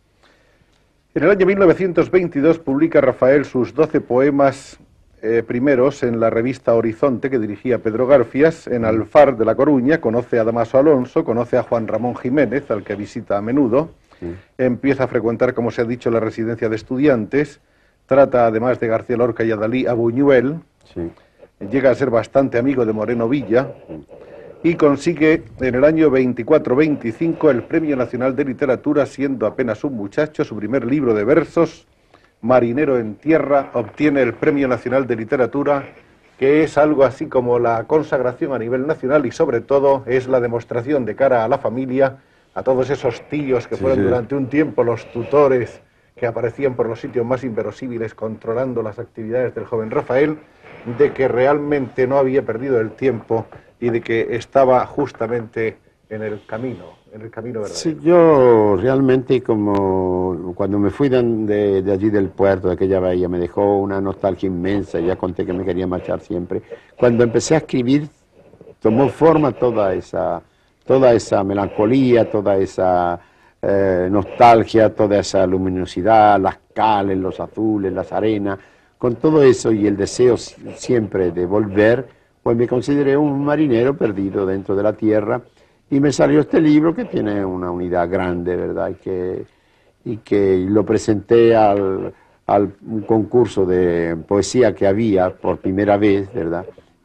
En el año 1922 publica Rafael sus 12 poemas primeros en la revista Horizonte, que dirigía Pedro Garfias. En Alfar de La Coruña conoce a Damaso Alonso, conoce a Juan Ramón Jiménez, al que visita a menudo. Sí. Empieza a frecuentar, como se ha dicho, la residencia de estudiantes. Trata, además de García Lorca y Adalí, a Buñuel. Sí. Llega a ser bastante amigo de Moreno Villa. Sí. Y consigue en el año 24-25 el Premio Nacional de Literatura, siendo apenas un muchacho. Su primer libro de versos, Marinero en Tierra, obtiene el Premio Nacional de Literatura, que es algo así como la consagración a nivel nacional y sobre todo es la demostración de cara a la familia, a todos esos tíos que fueron durante un tiempo los tutores que aparecían por los sitios más inverosímiles controlando las actividades del joven Rafael, de que realmente no había perdido el tiempo y de que estaba justamente en el camino verdadero. Sí, yo realmente, como cuando me fui de allí del puerto, de aquella bahía, me dejó una nostalgia inmensa, ya conté que me quería marchar siempre. Cuando empecé a escribir, tomó forma toda esa melancolía, toda esa nostalgia, toda esa luminosidad, las cales, los azules, las arenas, con todo eso y el deseo siempre de volver, pues me consideré un marinero perdido dentro de la tierra y me salió este libro que tiene una unidad grande, ¿verdad? Y que lo presenté al concurso de poesía que había por primera vez, ¿verdad?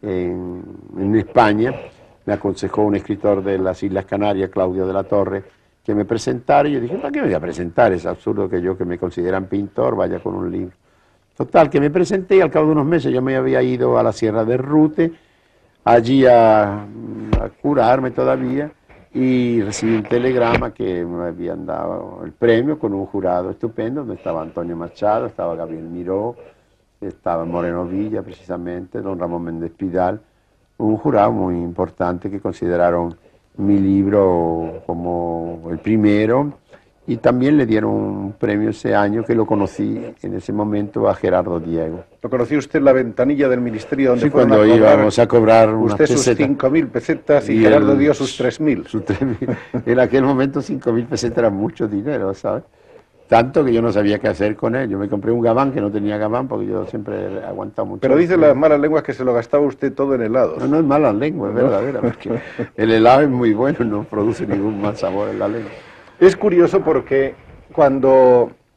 En España. Me aconsejó un escritor de las Islas Canarias, Claudio de la Torre, que me presentara, y yo dije, ¿para qué me voy a presentar? Es absurdo que yo, que me consideran pintor, vaya con un libro. Total, que me presenté y al cabo de unos meses yo me había ido a la Sierra de Rute, allí a curarme todavía, y recibí un telegrama que me habían dado el premio con un jurado estupendo, donde estaba Antonio Machado, estaba Gabriel Miró, estaba Moreno Villa precisamente, don Ramón Méndez Pidal, un jurado muy importante que consideraron mi libro como el primero, y también le dieron un premio ese año que lo conocí en ese momento a Gerardo Diego. ¿Lo conoció usted en la ventanilla del ministerio donde cuando íbamos a cobrar unas usted sus 5.000 pesetas y Gerardo dio sus 3.000? Sus 3.000. En aquel momento 5.000 pesetas era mucho dinero, ¿sabes? Tanto que yo no sabía qué hacer con él. Yo me compré un gabán que no tenía gabán porque yo siempre he aguantado mucho. Pero dicen las malas lenguas que se lo gastaba usted todo en helados. No, no es mala lengua, es verdadera, porque el helado es muy bueno, no produce ningún mal sabor en la lengua. Es curioso porque cuando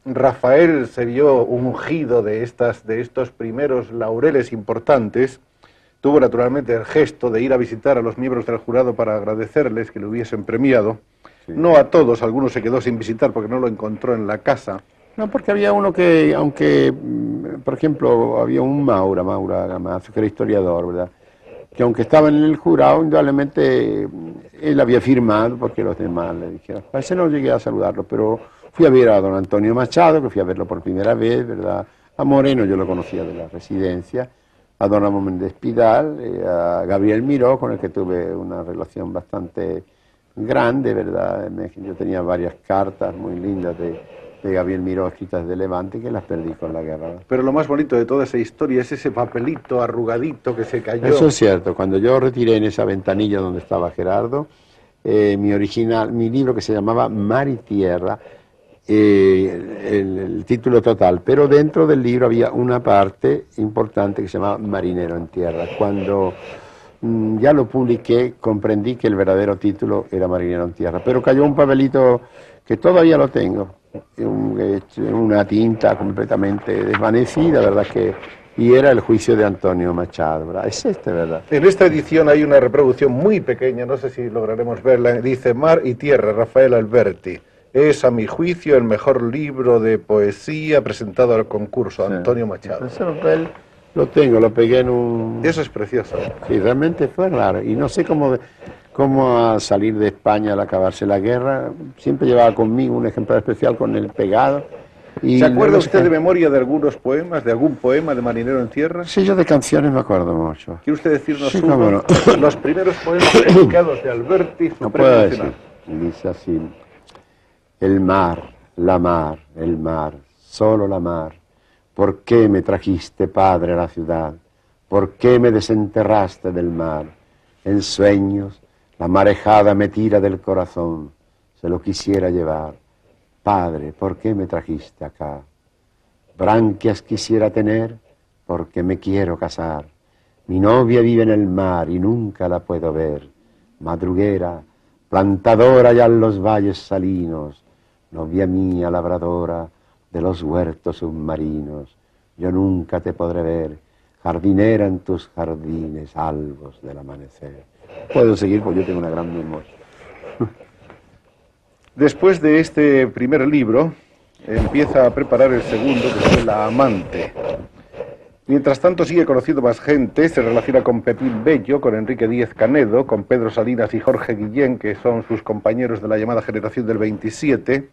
Rafael se vio ungido de estos primeros laureles importantes. Tuvo naturalmente el gesto de ir a visitar a los miembros del jurado para agradecerles que le hubiesen premiado. Sí. No a todos, algunos se quedó sin visitar porque no lo encontró en la casa. No, porque había uno que, aunque, por ejemplo, había un Maura Gamazo, que era historiador, ¿verdad? Que aunque estaba en el jurado, indudablemente él había firmado porque los demás le dijeron. A ese no llegué a saludarlo, pero fui a ver a don Antonio Machado, que fui a verlo por primera vez, ¿verdad? A Moreno yo lo conocía de la residencia, a don Ramón Méndez Pidal, a Gabriel Miró, con el que tuve una relación bastante grande, ¿verdad? Yo tenía varias cartas muy lindas de Gabriel Miró escritas de Levante, que las perdí con la guerra. Pero lo más bonito de toda esa historia es ese papelito arrugadito que se cayó. Eso es cierto. Cuando yo retiré en esa ventanilla donde estaba Gerardo, mi libro que se llamaba Mar y Tierra, el título total, pero dentro del libro había una parte importante que se llamaba Marinero en Tierra. Cuando ya lo publiqué, comprendí que el verdadero título era Marinero en Tierra, pero cayó un papelito que todavía lo tengo, una tinta completamente desvanecida, ¿verdad? Y era el juicio de Antonio Machado, ¿verdad? Es ¿verdad? En esta edición hay una reproducción muy pequeña, no sé si lograremos verla, dice Mar y Tierra, Rafael Alberti. Es, a mi juicio, el mejor libro de poesía presentado al concurso, Antonio Machado. Ese papel lo tengo, lo pegué en un... Eso es precioso. Sí, realmente fue raro, y no sé cómo a salir de España al acabarse la guerra, siempre llevaba conmigo un ejemplar especial con el pegado. Y ¿se acuerda usted de memoria de algunos poemas, de algún poema de Marinero en Tierra? Sí, yo de canciones me acuerdo mucho. ¿Quiere usted decirnos uno? Los primeros poemas dedicados de Alberti, no puedo decir. Dice así: el mar, el mar, solo la mar. ¿Por qué me trajiste, padre, a la ciudad? ¿Por qué me desenterraste del mar? En sueños la marejada me tira del corazón, se lo quisiera llevar. Padre, ¿por qué me trajiste acá? Branquias quisiera tener porque me quiero casar. Mi novia vive en el mar y nunca la puedo ver. Madruguera, plantadora allá en los valles salinos, novia mía labradora de los huertos submarinos. Yo nunca te podré ver, jardinera en tus jardines albos del amanecer. Puedo seguir porque yo tengo una gran memoria. Después de este primer libro, empieza a preparar el segundo, que es La amante. Mientras tanto sigue conociendo más gente, se relaciona con Pepín Bello, con Enrique Díez Canedo, con Pedro Salinas y Jorge Guillén, que son sus compañeros de la llamada generación del 27.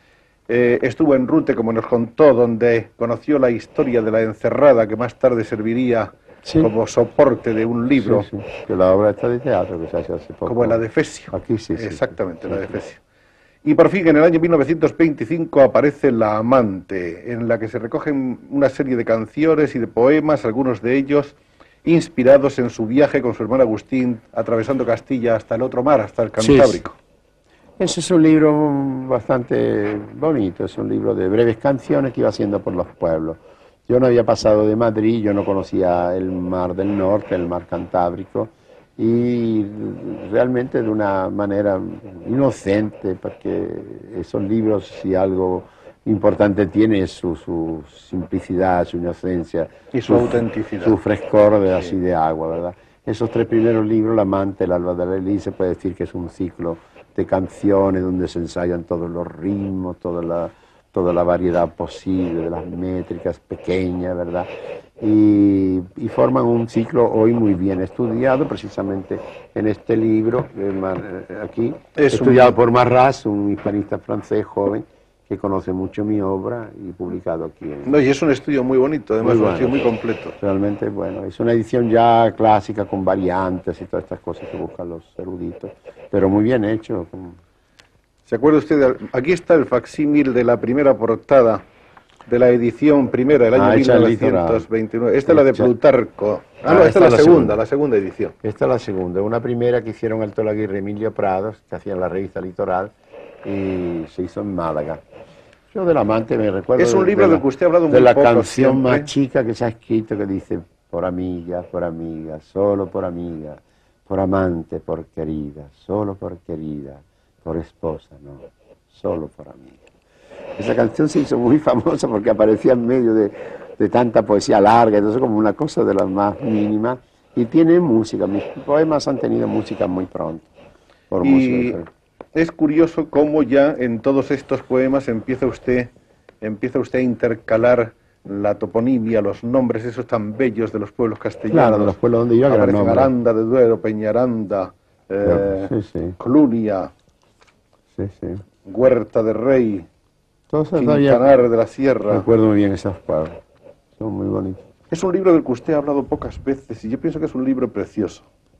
Estuvo en Rute, como nos contó, donde conoció la historia de la encerrada, que más tarde serviría como soporte de un libro. Sí, que la obra está de teatro que se hace hace poco. Como la de Fesio. Aquí sí. Exactamente, la de Fesio. Y por fin, en el año 1925, aparece La amante, en la que se recogen una serie de canciones y de poemas, algunos de ellos inspirados en su viaje con su hermano Agustín, atravesando Castilla hasta el otro mar, hasta el Cantábrico. Sí. Ese es un libro bastante bonito, es un libro de breves canciones que iba haciendo por los pueblos. Yo no había pasado de Madrid, yo no conocía el mar del norte, el mar Cantábrico, y realmente de una manera inocente, porque esos libros, si algo importante tiene, es su simplicidad, su inocencia y su autenticidad, su frescor así de agua, ¿verdad? Esos tres primeros libros, La amante, El alba de la Elí, se puede decir que es un ciclo de canciones donde se ensayan todos los ritmos, toda la variedad posible de las métricas pequeñas, ¿verdad? Y forman un ciclo hoy muy bien estudiado, precisamente en este libro, aquí, estudiado por Marras, un hispanista francés joven, que conoce mucho mi obra y publicado aquí. No, y es un estudio muy bonito, además un estudio muy completo. Realmente, bueno, es una edición ya clásica con variantes y todas estas cosas que buscan los eruditos, pero muy bien hecho. ¿Se acuerda usted? Aquí está el facsímil de la primera portada de la edición primera del año 1929. Esta es la de Plutarco. Esta es la segunda edición. Esta es la segunda, una primera que hicieron Alto Aguirre y Emilio Prados, que hacían la revista Litoral, y se hizo en Málaga. Yo del amante me recuerdo... Es un libro del que usted ha hablado muy poco. De la siempre. canción más chica que se ha escrito, que dice: por amiga, solo por amiga, por amante, por querida, solo por querida, por esposa, no, solo por amiga. Esa canción se hizo muy famosa porque aparecía en medio de tanta poesía larga, entonces como una cosa de las más mínimas. Y tiene música, mis poemas han tenido música muy pronto. Por Y música. es curioso cómo ya en todos estos poemas empieza usted a intercalar la toponimia, los nombres esos tan bellos de los pueblos castellanos. Claro, de los pueblos donde yo, gran nombre. Aranda de Duero, Peñaranda, Sí, sí. Clunia, Sí, sí. Huerta de Rey, Entonces, Quintanar de la Sierra. recuerdo muy bien esas palabras, son muy bonitos. Es un libro del que usted ha hablado pocas veces y yo pienso que es un libro precioso.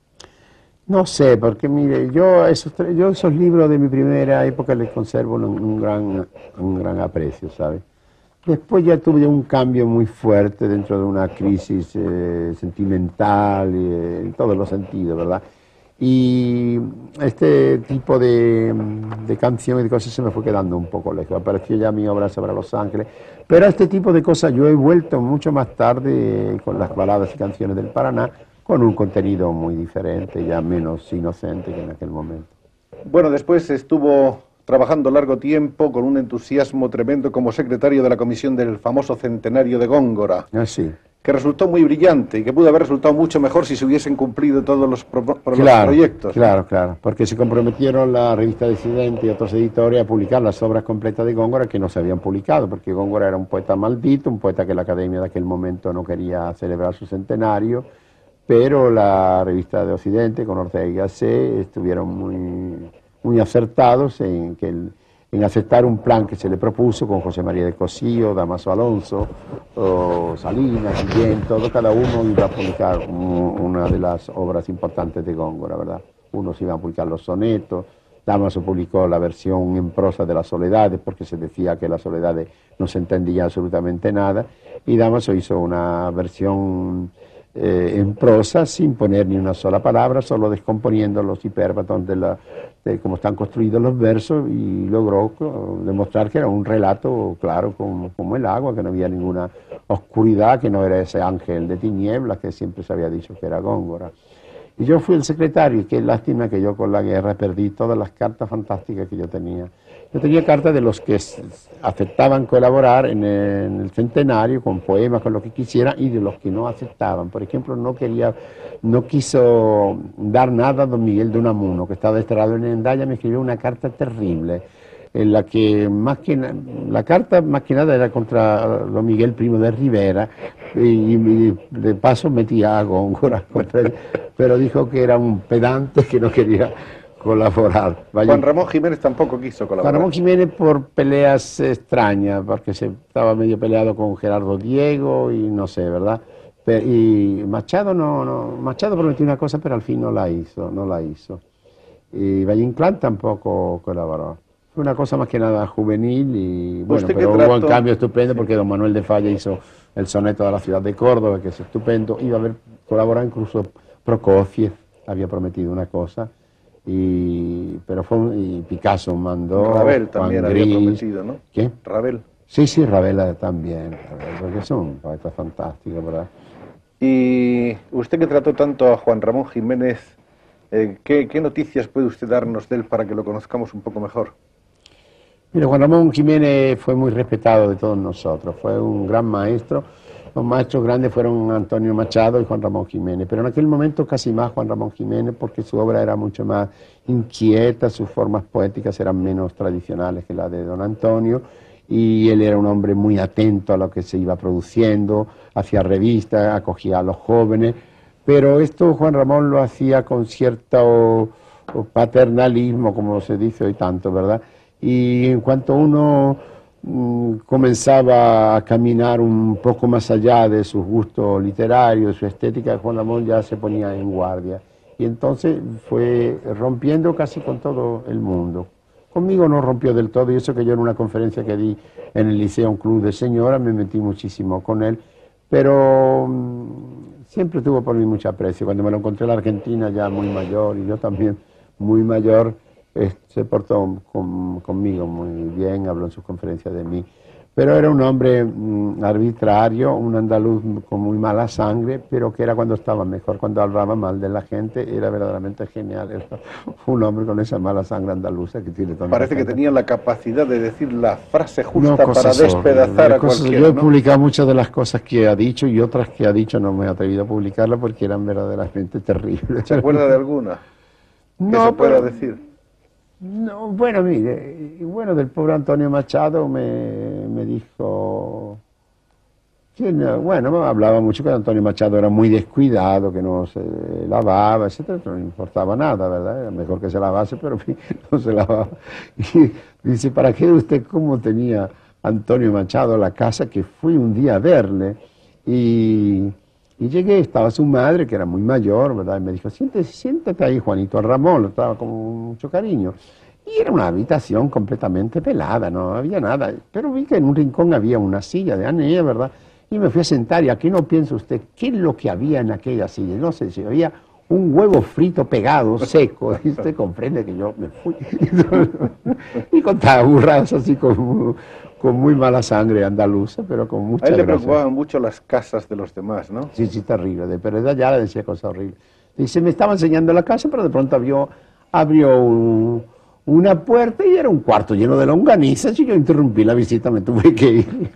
No sé, porque mire, yo esos libros de mi primera época les conservo un gran aprecio, ¿sabe? Después ya tuve un cambio muy fuerte dentro de una crisis sentimental en todos los sentidos, ¿verdad? Y este tipo de canciones y de cosas se me fue quedando un poco lejos. Apareció ya mi obra sobre Los Ángeles, pero a este tipo de cosas yo he vuelto mucho más tarde con las baladas y canciones del Paraná, con un contenido muy diferente, ya menos inocente que en aquel momento. Bueno, después estuvo trabajando largo tiempo con un entusiasmo tremendo como secretario de la comisión del famoso centenario de Góngora, Así. que resultó muy brillante y que pudo haber resultado mucho mejor si se hubiesen cumplido todos los proyectos. Claro, claro, porque se comprometieron la revista Disidente y otros editores a publicar las obras completas de Góngora que no se habían publicado, porque Góngora era un poeta maldito, un poeta que la academia de aquel momento no quería celebrar su centenario, pero la revista de Occidente con Ortega y Gasset estuvieron muy acertados en aceptar un plan que se le propuso con José María de Cosío, Damaso Alonso, Salinas, Guillén, todo, cada uno iba a publicar una de las obras importantes de Góngora, ¿verdad? Unos iban a publicar los sonetos, Damaso publicó la versión en prosa de las Soledades, porque se decía que las Soledades no se entendía absolutamente nada, y Damaso hizo una versión en prosa sin poner ni una sola palabra, solo descomponiendo los hipérbatos de cómo están construidos los versos, y logró demostrar que era un relato claro como el agua, que no había ninguna oscuridad, que no era ese ángel de tinieblas que siempre se había dicho que era Góngora. Y yo fui el secretario, y qué lástima que yo con la guerra perdí todas las cartas fantásticas que yo tenía. Yo tenía cartas de los que aceptaban colaborar en el centenario con poemas, con lo que quisieran, y de los que no aceptaban. Por ejemplo, no quiso dar nada a don Miguel de Unamuno, que estaba desterrado en Hendaya. Me escribió una carta terrible, en la que la carta más que nada era contra don Miguel Primo de Rivera, y de paso metía a Góngora contra él, pero dijo que era un pedante que no quería colaborar. Juan Ramón Jiménez tampoco quiso colaborar. Juan Ramón Jiménez por peleas extrañas, porque se estaba medio peleado con Gerardo Diego y no sé, ¿verdad? Y Machado Machado prometió una cosa, pero al fin no la hizo. Y Valle Inclán tampoco colaboró. Fue una cosa más que nada juvenil y bueno, pero hubo un cambio estupendo porque don Manuel de Falla hizo el soneto de la ciudad de Córdoba, que es estupendo. Iba a haber colaborado incluso Prokofiev, había prometido una cosa. Y Picasso mandó. Ravel también había prometido, ¿no? ¿Qué? Ravel. Sí, Ravel también, porque son poetas fantásticos, ¿verdad? Y usted que trató tanto a Juan Ramón Jiménez, ¿qué noticias puede usted darnos de él para que lo conozcamos un poco mejor? Mira, Juan Ramón Jiménez fue muy respetado de todos nosotros, fue un gran maestro. Los maestros grandes fueron Antonio Machado y Juan Ramón Jiménez, pero en aquel momento casi más Juan Ramón Jiménez, porque su obra era mucho más inquieta, sus formas poéticas eran menos tradicionales que la de don Antonio, y él era un hombre muy atento a lo que se iba produciendo, hacía revistas, acogía a los jóvenes, pero esto Juan Ramón lo hacía con cierto paternalismo, como se dice hoy tanto, ¿verdad? Y en cuanto uno comenzaba a caminar un poco más allá de sus gustos literarios, su estética, Juan Ramón ya se ponía en guardia. Y entonces fue rompiendo casi con todo el mundo. Conmigo no rompió del todo, y eso que yo en una conferencia que di en el Liceo, un club de señoras, me metí muchísimo con él, pero siempre tuvo por mí mucho aprecio. Cuando me lo encontré en la Argentina ya muy mayor, y yo también muy mayor, se portó conmigo muy bien, habló en sus conferencias de mí. Pero era un hombre arbitrario, un andaluz con muy mala sangre, pero que era cuando estaba mejor, cuando hablaba mal de la gente, era verdaderamente genial. Era un hombre con esa mala sangre andaluza que tiene tanta Parece que gente. tenía la capacidad de decir la frase No, justa para cosas despedazar a horribles, cualquiera, yo he ¿no? publicado muchas de las cosas que ha dicho y otras que ha dicho no me he atrevido a publicarlas porque eran verdaderamente terribles. ¿Se acuerda de alguna que se No, pueda pero decir? no, bueno, mire, bueno, del pobre Antonio Machado me dijo que bueno, hablaba mucho que Antonio Machado era muy descuidado, que no se lavaba, etcétera, no le importaba nada, ¿verdad? Era mejor que se lavase, pero en fin, no se lavaba. Y dice, ¿para qué usted cómo tenía Antonio Machado la casa? Que fui un día a verle y llegué, estaba su madre, que era muy mayor, ¿verdad? Y me dijo, siéntate ahí, Juanito Ramón, lo estaba con mucho cariño. Y era una habitación completamente pelada, no había nada. Pero vi que en un rincón había una silla de anea, ¿verdad? Y me fui a sentar, y aquí no piensa usted, ¿qué es lo que había en aquella silla? No sé si había un huevo frito pegado, seco, y usted comprende que yo me fui. Y contaba burradas así con muy mala sangre andaluza, pero con A mucha él le gracia. preocupaban mucho las casas de los demás, ¿no? Sí, sí, terrible, pero de allá le decía cosas horribles. Dice, me estaba enseñando la casa, pero de pronto abrió una puerta y era un cuarto lleno de longanizas y yo interrumpí la visita, me tuve que ir.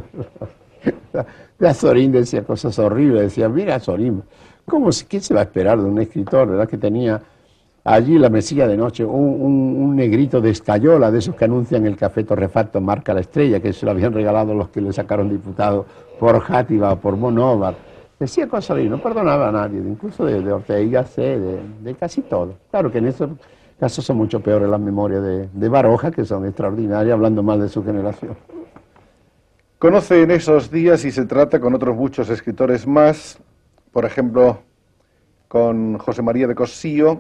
De Azorín decía cosas horribles, decía, mira Azorín, ¿qué se va a esperar de un escritor, verdad? Que tenía allí la mesilla de noche, un negrito de escayola, de esos que anuncian el café torrefacto marca la estrella, que se lo habían regalado los que le sacaron diputado por Játiva o por Monóvar. Decía cosas horribles, no perdonaba a nadie, incluso de Ortega y Gasset, de casi todo. Claro que en esos casos son mucho peores las memorias de Baroja, que son extraordinarias, hablando mal de su generación. Conoce en esos días y se trata con otros muchos escritores más, por ejemplo, con José María de Cossío,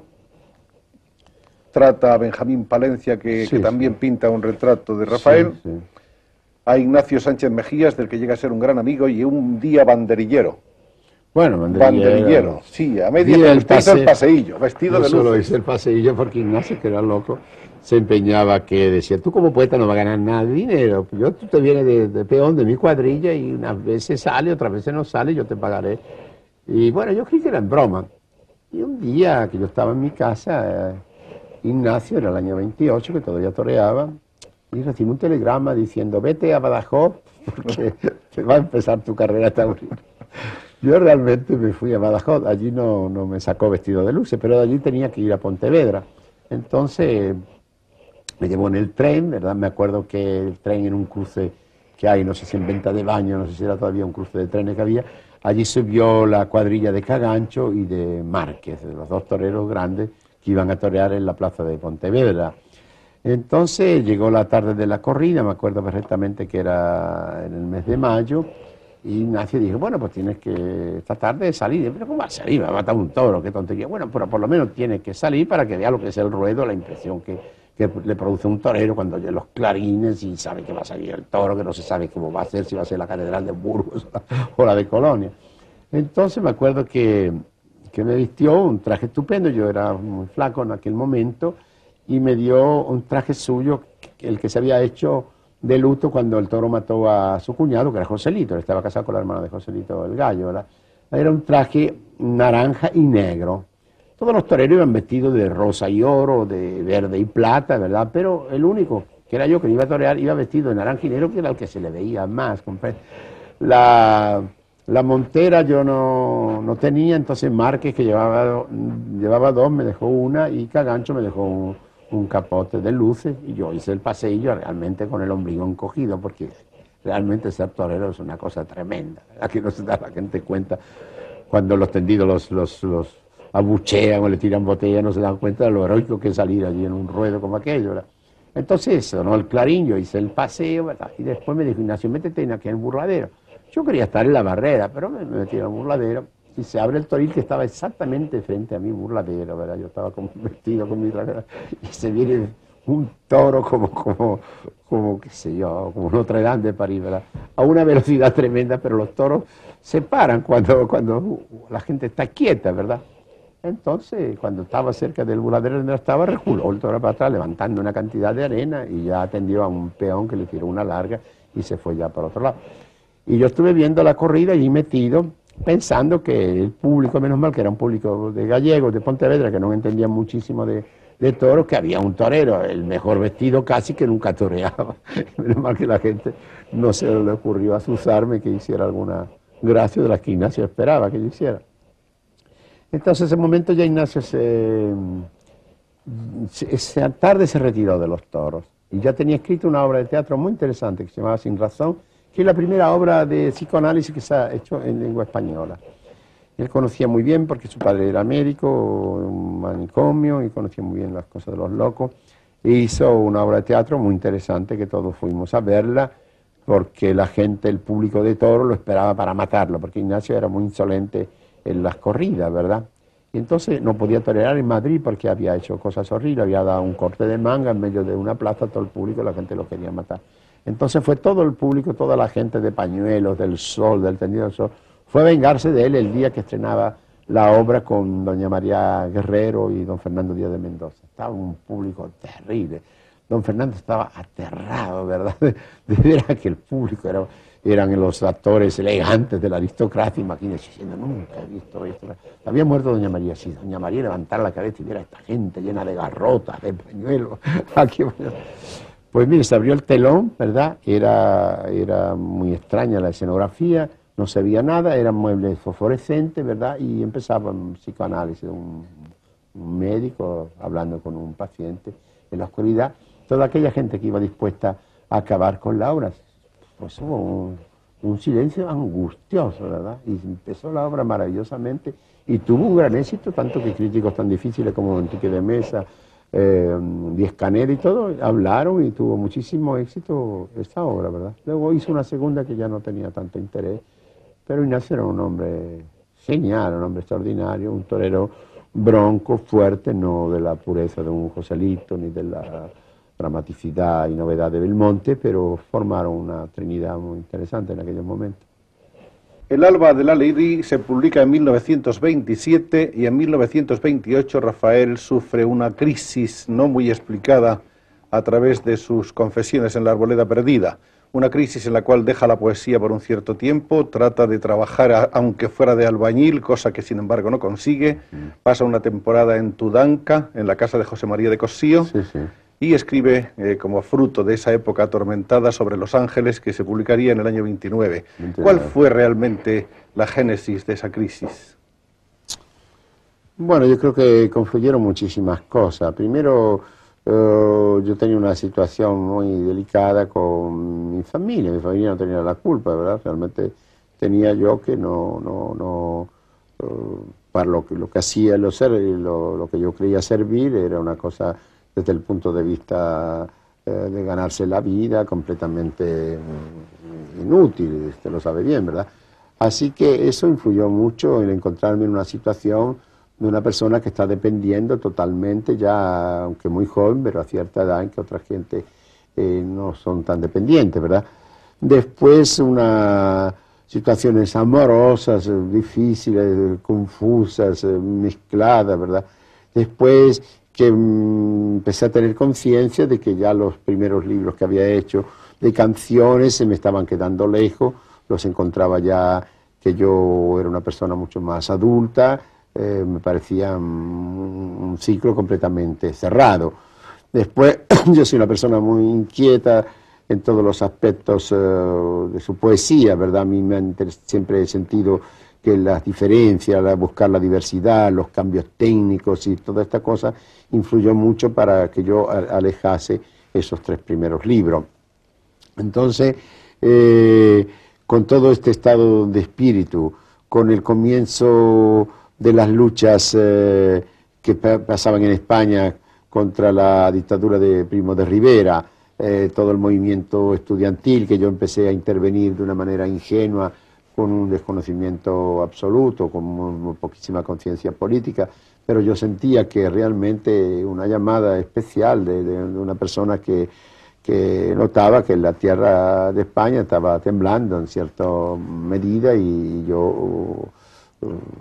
trata a Benjamín Palencia, que también pinta un retrato de Rafael, Sí, sí. a Ignacio Sánchez Mejías, del que llega a ser un gran amigo, y un día banderillero. Bueno, Banderillero, sí, a media Día usted hizo el paseillo, vestido Yo de solo luces. hice el paseillo porque Ignacio, que era loco, se empeñaba que decía, tú como poeta no vas a ganar nada de dinero, tú te vienes de peón de mi cuadrilla y unas veces sale, otras veces no sale, yo te pagaré. Y bueno, yo creí que era en broma. Y un día que yo estaba en mi casa, Ignacio, era el año 28, que todavía toreaba, y recibí un telegrama diciendo, vete a Badajoz porque te va a empezar tu carrera taurina. Yo realmente me fui a Badajoz, allí no me sacó vestido de luces, pero de allí tenía que ir a Pontevedra. Entonces me llevó en el tren, ¿verdad? Me acuerdo que el tren en un cruce que hay, no sé si en Venta de Baño, no sé si era todavía un cruce de trenes que había, allí subió la cuadrilla de Cagancho y de Márquez, de los dos toreros grandes que iban a torear en la plaza de Pontevedra. Entonces llegó la tarde de la corrida, me acuerdo perfectamente que era en el mes de mayo, y Ignacio dijo, bueno, pues tienes que esta tarde salir. Pero ¿cómo va a salir? Va a matar un toro, qué tontería. Bueno, pero por lo menos tienes que salir para que vea lo que es el ruedo, la impresión que le produce un torero cuando oye los clarines y sabe que va a salir el toro, que no se sabe cómo va a ser, si va a ser la Catedral de Burgos o la de Colonia. Entonces me acuerdo que me vistió un traje estupendo, yo era muy flaco en aquel momento, y me dio un traje suyo, el que se había hecho de luto cuando el toro mató a su cuñado, que era Joselito, él estaba casado con la hermana de Joselito el Gallo, ¿verdad? Era un traje naranja y negro. Todos los toreros iban vestidos de rosa y oro, de verde y plata, ¿verdad? Pero el único, que era yo, que iba a torear, iba vestido de naranja y negro, que era el que se le veía más. La montera yo no tenía, entonces Márquez, que llevaba dos, me dejó una, y Cagancho me dejó un capote de luces, y yo hice el paseillo realmente con el ombligo encogido, porque realmente ser torero es una cosa tremenda. Aquí no se da la gente cuenta, cuando los tendidos los abuchean o le tiran botella, no se dan cuenta de lo heroico que es salir allí en un ruedo como aquello, ¿verdad? Entonces sonó el clarín, yo hice el paseo, ¿verdad? Y después me dijo, Ignacio, métete en aquel burladero. Yo quería estar en la barrera, pero me metí en el burladero, y se abre el toril que estaba exactamente frente a mi burladero, ¿verdad? Yo estaba vestido con mi barrera, y se viene un toro como qué sé yo, como Notre Dame de París, ¿verdad? A una velocidad tremenda, pero los toros se paran cuando la gente está quieta, ¿verdad? Entonces, cuando estaba cerca del burladero donde estaba, reculó el toro para atrás, levantando una cantidad de arena, y ya atendió a un peón que le tiró una larga, y se fue ya para otro lado. Y yo estuve viendo la corrida allí metido, pensando que el público, menos mal que era un público de gallegos, de Pontevedra, que no entendían muchísimo de toros, que había un torero, el mejor vestido casi, que nunca toreaba. Menos mal que la gente no se le ocurrió azuzarme que hiciera alguna gracia de la que Ignacio esperaba que yo hiciera. Entonces, en ese momento ya Ignacio esa tarde se retiró de los toros y ya tenía escrito una obra de teatro muy interesante que se llamaba Sin Razón, que es la primera obra de psicoanálisis que se ha hecho en lengua española. Él conocía muy bien, porque su padre era médico, un manicomio, y conocía muy bien las cosas de los locos, e hizo una obra de teatro muy interesante que todos fuimos a verla, porque la gente, el público de Toro, lo esperaba para matarlo, porque Ignacio era muy insolente en las corridas, ¿verdad? Y entonces no podía torear en Madrid porque había hecho cosas horribles, había dado un corte de manga en medio de una plaza, todo el público, la gente lo quería matar. Entonces fue todo el público, toda la gente de pañuelos, del sol, del tendido del sol, fue a vengarse de él el día que estrenaba la obra con doña María Guerrero y don Fernando Díaz de Mendoza. Estaba un público terrible. Don Fernando estaba aterrado, ¿verdad? De ver a que el público eran los actores elegantes de la aristocracia. Imagínense, diciendo, nunca he visto esto. Había muerto doña María, sí. Doña María levantara la cabeza y viera a esta gente llena de garrotas, de pañuelos. Pues mire, se abrió el telón, ¿verdad? Era muy extraña la escenografía, no se veía nada, eran muebles fosforescentes, ¿verdad? Y empezaba un psicoanálisis, un médico hablando con un paciente en la oscuridad. Toda aquella gente que iba dispuesta a acabar con la obra, pues hubo un silencio angustioso, ¿verdad? Y empezó la obra maravillosamente y tuvo un gran éxito, tanto que críticos tan difíciles como Enrique de Mesa, Díez Canel y todo, hablaron y tuvo muchísimo éxito esta obra, ¿verdad? Luego hizo una segunda que ya no tenía tanto interés, pero Ignacio era un hombre genial, un hombre extraordinario, un torero bronco, fuerte, no de la pureza de un Joselito ni de la dramaticidad y novedad de Belmonte, pero formaron una trinidad muy interesante en aquellos momentos. El Alba de la Lady se publica en 1927 y en 1928 Rafael sufre una crisis no muy explicada a través de sus confesiones en la Arboleda Perdida. Una crisis en la cual deja la poesía por un cierto tiempo, trata de trabajar aunque fuera de albañil, cosa que sin embargo no consigue, pasa una temporada en Tudanca, en la casa de José María de Cossío, Sí, sí. y escribe como fruto de esa época atormentada sobre Los Ángeles, que se publicaría en el año 29. ¿Cuál fue realmente la génesis de esa crisis? Bueno, yo creo que confluyeron muchísimas cosas. Primero, yo tenía una situación muy delicada con mi familia no tenía la culpa, ¿verdad? Realmente tenía yo que para lo que hacía, lo que yo creía servir, era una cosa desde el punto de vista de ganarse la vida completamente inútil, usted lo sabe bien, ¿verdad? Así que eso influyó mucho en encontrarme en una situación de una persona que está dependiendo totalmente, ya aunque muy joven, pero a cierta edad en que otra gente no son tan dependientes, ¿verdad? Después unas situaciones amorosas, difíciles, confusas, mezcladas, ¿verdad? Después que empecé a tener conciencia de que ya los primeros libros que había hecho de canciones se me estaban quedando lejos, los encontraba ya que yo era una persona mucho más adulta, me parecía un ciclo completamente cerrado. Después, yo soy una persona muy inquieta en todos los aspectos de su poesía, ¿verdad? A mí siempre he sentido que las diferencias, buscar la diversidad, los cambios técnicos y toda esta cosa influyó mucho para que yo alejase esos tres primeros libros. Entonces, con todo este estado de espíritu, con el comienzo de las luchas que pasaban en España contra la dictadura de Primo de Rivera, todo el movimiento estudiantil, que yo empecé a intervenir de una manera ingenua, con un desconocimiento absoluto, con muy poquísima conciencia política, pero yo sentía que realmente una llamada especial de una persona que notaba que la tierra de España estaba temblando en cierta medida y yo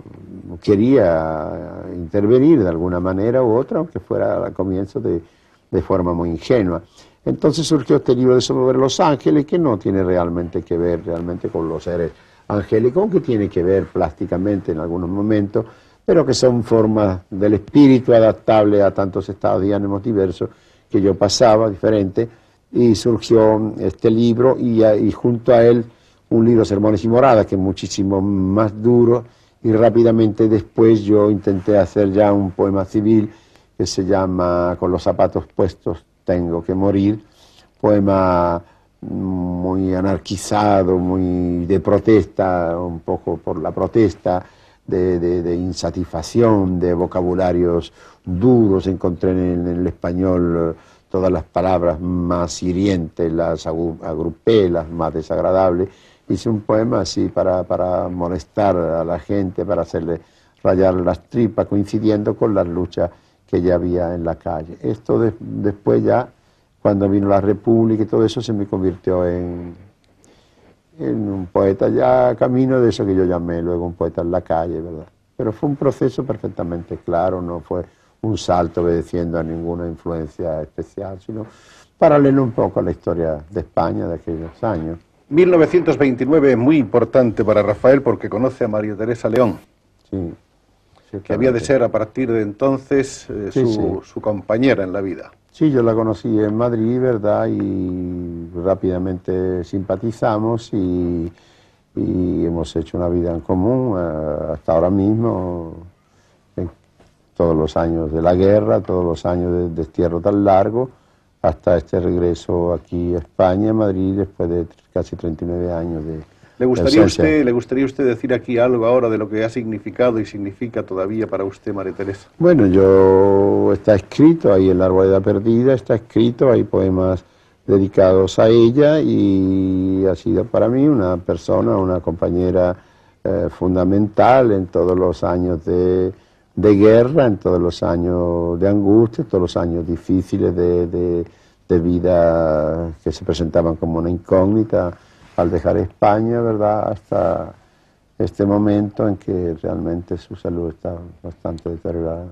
quería intervenir de alguna manera u otra, aunque fuera al comienzo de de forma muy ingenua. Entonces surgió este libro de Sobre los Ángeles, que no tiene realmente que ver realmente con los seres angélicos, aunque tiene que ver plásticamente en algunos momentos, pero que son formas del espíritu adaptable a tantos estados de ánimos diversos que yo pasaba, diferente, y surgió este libro y junto a él un libro, Sermones y Moradas, que es muchísimo más duro, y rápidamente después yo intenté hacer ya un poema civil que se llama Con los zapatos puestos tengo que morir, poema muy anarquizado, muy de protesta, un poco por la protesta, de insatisfacción, de vocabularios duros. Encontré en el español todas las palabras más hirientes, las agrupé, las más desagradables. Hice un poema así para molestar a la gente, para hacerle rayar las tripas, coincidiendo con las luchas que ya había en la calle. Esto después ya, cuando vino la República y todo eso, se me convirtió en un poeta ya camino de eso que yo llamé luego un poeta en la calle, ¿verdad? Pero fue un proceso perfectamente claro, no fue un salto obedeciendo a ninguna influencia especial, sino paralelo un poco a la historia de España de aquellos años. 1929 es muy importante para Rafael porque conoce a María Teresa León, Sí, que había de ser a partir de entonces Sí, su compañera en la vida. Sí, yo la conocí en Madrid, ¿verdad? Y rápidamente simpatizamos y hemos hecho una vida en común hasta ahora mismo, en todos los años de la guerra, todos los años de destierro tan largo, hasta este regreso aquí a España, Madrid, después de casi 39 años de ¿Le gustaría a usted decir aquí algo ahora de lo que ha significado y significa todavía para usted, María Teresa? Bueno, está escrito ahí en La Arboleda Perdida, está escrito, hay poemas dedicados a ella y ha sido para mí una persona, una compañera fundamental en todos los años de guerra, en todos los años de angustia, todos los años difíciles de vida que se presentaban como una incógnita al dejar España, ¿verdad?, hasta este momento en que realmente su salud está bastante deteriorada.